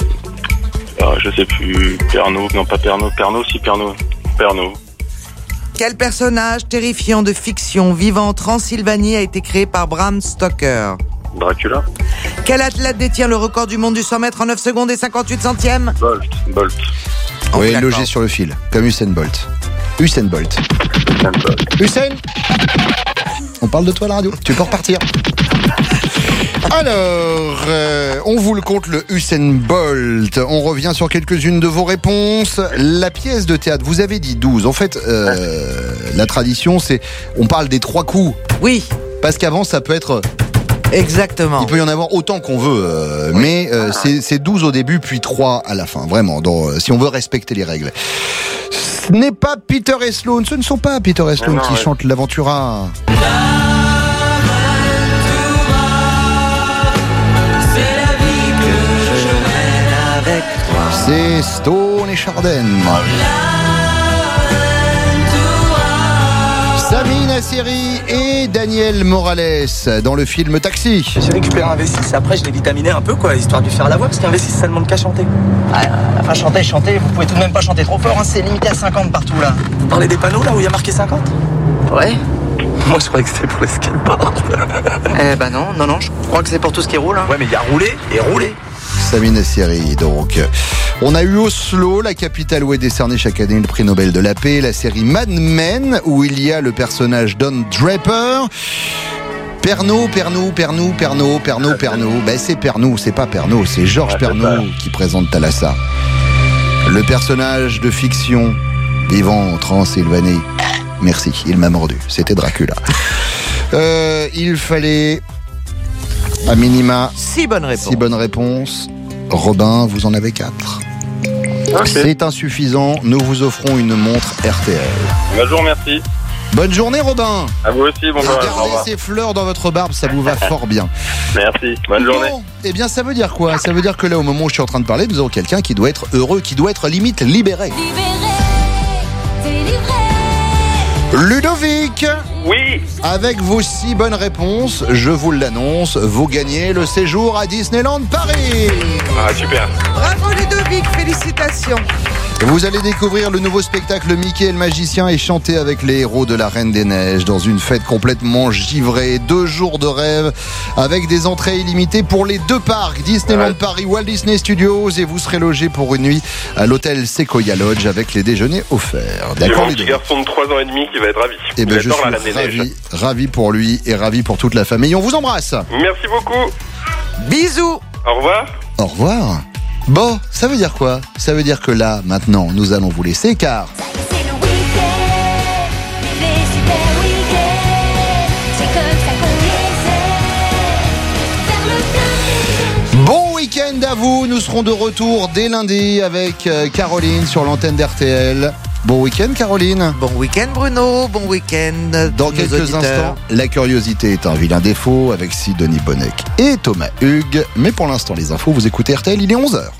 alors, je sais plus. Pernod. Non, pas Pernod. Pernod, si Pernod. Pernod. Quel personnage terrifiant de fiction vivant en Transylvanie a été créé par Bram Stoker? Dracula. Quel athlète détient le record du monde du cent mètres en neuf secondes et cinquante-huit centièmes? Bolt. Bolt. Oh, oui, d'accord. logé sur le fil, comme Usain Bolt. Usain Bolt. Usain Bolt. Usain, on parle de toi à la radio. Tu peux repartir. Alors, euh, on vous le compte, le Usain Bolt. On revient sur quelques-unes de vos réponses. La pièce de théâtre, vous avez dit douze. En fait, euh, la tradition, c'est... On parle des trois coups. Oui. Parce qu'avant, ça peut être... Exactement. Il peut y en avoir autant qu'on veut, euh, oui. mais euh, c'est, c'est douze au début, puis trois à la fin, vraiment, dans, euh, si on veut respecter les règles. Ce n'est pas Peter et Sloan, ce ne sont pas Peter et Sloan non, qui ouais. chantent l'Aventura. C'est Stone et Chardenne. Sami Nasseri et Daniel Morales dans le film Taxi. J'ai récupéré un V six, après je l'ai vitaminé un peu quoi, histoire de lui faire la voix, parce qu'un V six ça demande qu'à chanter. Ah, enfin chanter, chanter, vous pouvez tout de même pas chanter trop fort, hein, c'est limité à cinquante partout là. Vous parlez des panneaux là où il y a marqué cinquante? Ouais. Moi je croyais que c'était pour les skateboards. Eh ben non, non, non, je crois que c'est pour tout ce qui roule. Hein. Ouais mais il y a roulé et roulé. Sami Nasseri, donc. On a eu Oslo, la capitale où est décerné chaque année le prix Nobel de la paix, la série Mad Men, où il y a le personnage Don Draper. Pernod, Pernod, Pernod, Pernod, Pernod, Pernod. Ben c'est Pernod, c'est pas Pernod, c'est Georges ouais, Pernod qui présente Thalassa. Le personnage de fiction vivant en Transylvanie. Merci, il m'a mordu. C'était Dracula. Euh, il fallait à minima six bonnes réponses. Six bonnes réponses. Robin, vous en avez quatre. Okay. C'est insuffisant. Nous vous offrons une montre R T L. Bonjour, merci. Bonne journée, Robin. À vous aussi, bon courage. Regardez ces fleurs dans votre barbe, ça vous va fort bien. Merci, bonne journée. Bon, eh bien, ça veut dire quoi? Ça veut dire que là, au moment où je suis en train de parler, nous avons quelqu'un qui doit être heureux, qui doit être limite libéré. Libéré, délivré. Ludovic. Oui. Avec vos six bonnes réponses, je vous l'annonce, vous gagnez le séjour à Disneyland Paris. Ah, super. Bravo Ludovic, félicitations. Vous allez découvrir le nouveau spectacle Mickey et le magicien et chanter avec les héros de la Reine des Neiges dans une fête complètement givrée. Deux jours de rêve avec des entrées illimitées pour les deux parcs, Disneyland ouais. Paris, Walt Disney Studios, et vous serez logé pour une nuit à l'hôtel Sequoia Lodge avec les déjeuners offerts. D'accord, mon petit garçon de trois ans et demi qui va être ravi. Et ben je suis ravi, ravi pour lui et ravi pour toute la famille. On vous embrasse. Merci beaucoup. Bisous. Au revoir. Au revoir. Bon, ça veut dire quoi? Ça veut dire que là, maintenant, nous allons vous laisser car... C'est le week-end, les super week-ends, c'est comme ça qu'on les aime, faire le plein. Bon week-end à vous, nous serons de retour dès lundi avec Caroline sur l'antenne d'R T L. Bon week-end Caroline. Bon week-end Bruno, bon week-end. Dans quelques instants, la curiosité est un vilain défaut avec Sidonie Bonnec et Thomas Hugues. Mais pour l'instant, les infos, vous écoutez R T L, il est onze heures.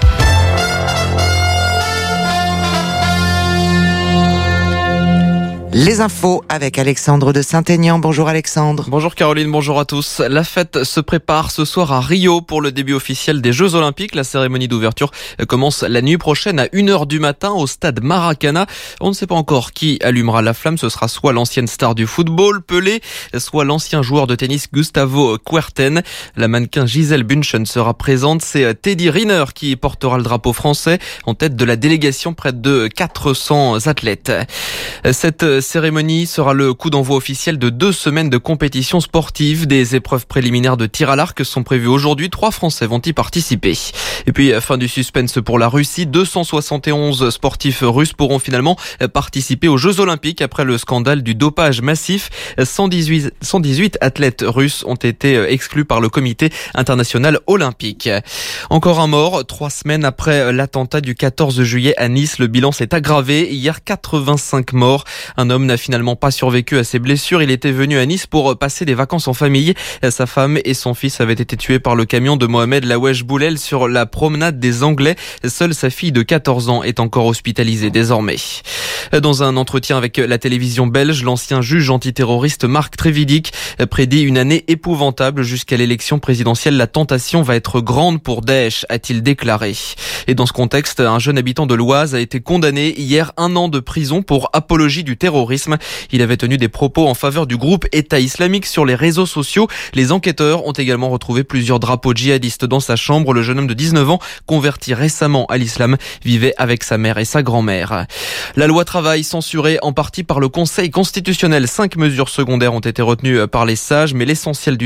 Les infos avec Alexandre de Saint-Aignan. Bonjour Alexandre. Bonjour Caroline, bonjour à tous. La fête se prépare ce soir à Rio pour le début officiel des Jeux Olympiques. La cérémonie d'ouverture commence la nuit prochaine à une heure du matin au stade Maracana. On ne sait pas encore qui allumera la flamme. Ce sera soit l'ancienne star du football, Pelé, soit l'ancien joueur de tennis Gustavo Kuerten. La mannequin Gisèle Bündchen sera présente. C'est Teddy Riner qui portera le drapeau français en tête de la délégation, près de quatre cents athlètes. Cette cérémonie sera le coup d'envoi officiel de deux semaines de compétition sportive. Des épreuves préliminaires de tir à l'arc sont prévues aujourd'hui. Trois Français vont y participer. Et puis, fin du suspense pour la Russie. deux cent soixante et onze sportifs russes pourront finalement participer aux Jeux Olympiques après le scandale du dopage massif. cent dix-huit, cent dix-huit athlètes russes ont été exclus par le comité international olympique. Encore un mort. Trois semaines après l'attentat du quatorze juillet à Nice, le bilan s'est aggravé. Hier, quatre-vingt-cinq morts. Un homme n'a finalement pas survécu à ses blessures. Il était venu à Nice pour passer des vacances en famille. Sa femme et son fils avaient été tués par le camion de Mohamed Lawesh Boulel sur la promenade des Anglais. Seule sa fille de quatorze ans est encore hospitalisée désormais. Dans un entretien avec la télévision belge, l'ancien juge antiterroriste Marc Trévidic prédit une année épouvantable jusqu'à l'élection présidentielle. La tentation va être grande pour Daesh, a-t-il déclaré. Et dans ce contexte, un jeune habitant de l'Oise a été condamné hier un an de prison pour apologie du terrorisme. terrorisme. Il avait tenu des propos en faveur du groupe État islamique sur les réseaux sociaux. Les enquêteurs ont également retrouvé plusieurs drapeaux djihadistes dans sa chambre. Le jeune homme de dix-neuf ans, converti récemment à l'islam, vivait avec sa mère et sa grand-mère. La loi travail censurée en partie par le Conseil constitutionnel. Cinq mesures secondaires ont été retenues par les sages, mais l'essentiel du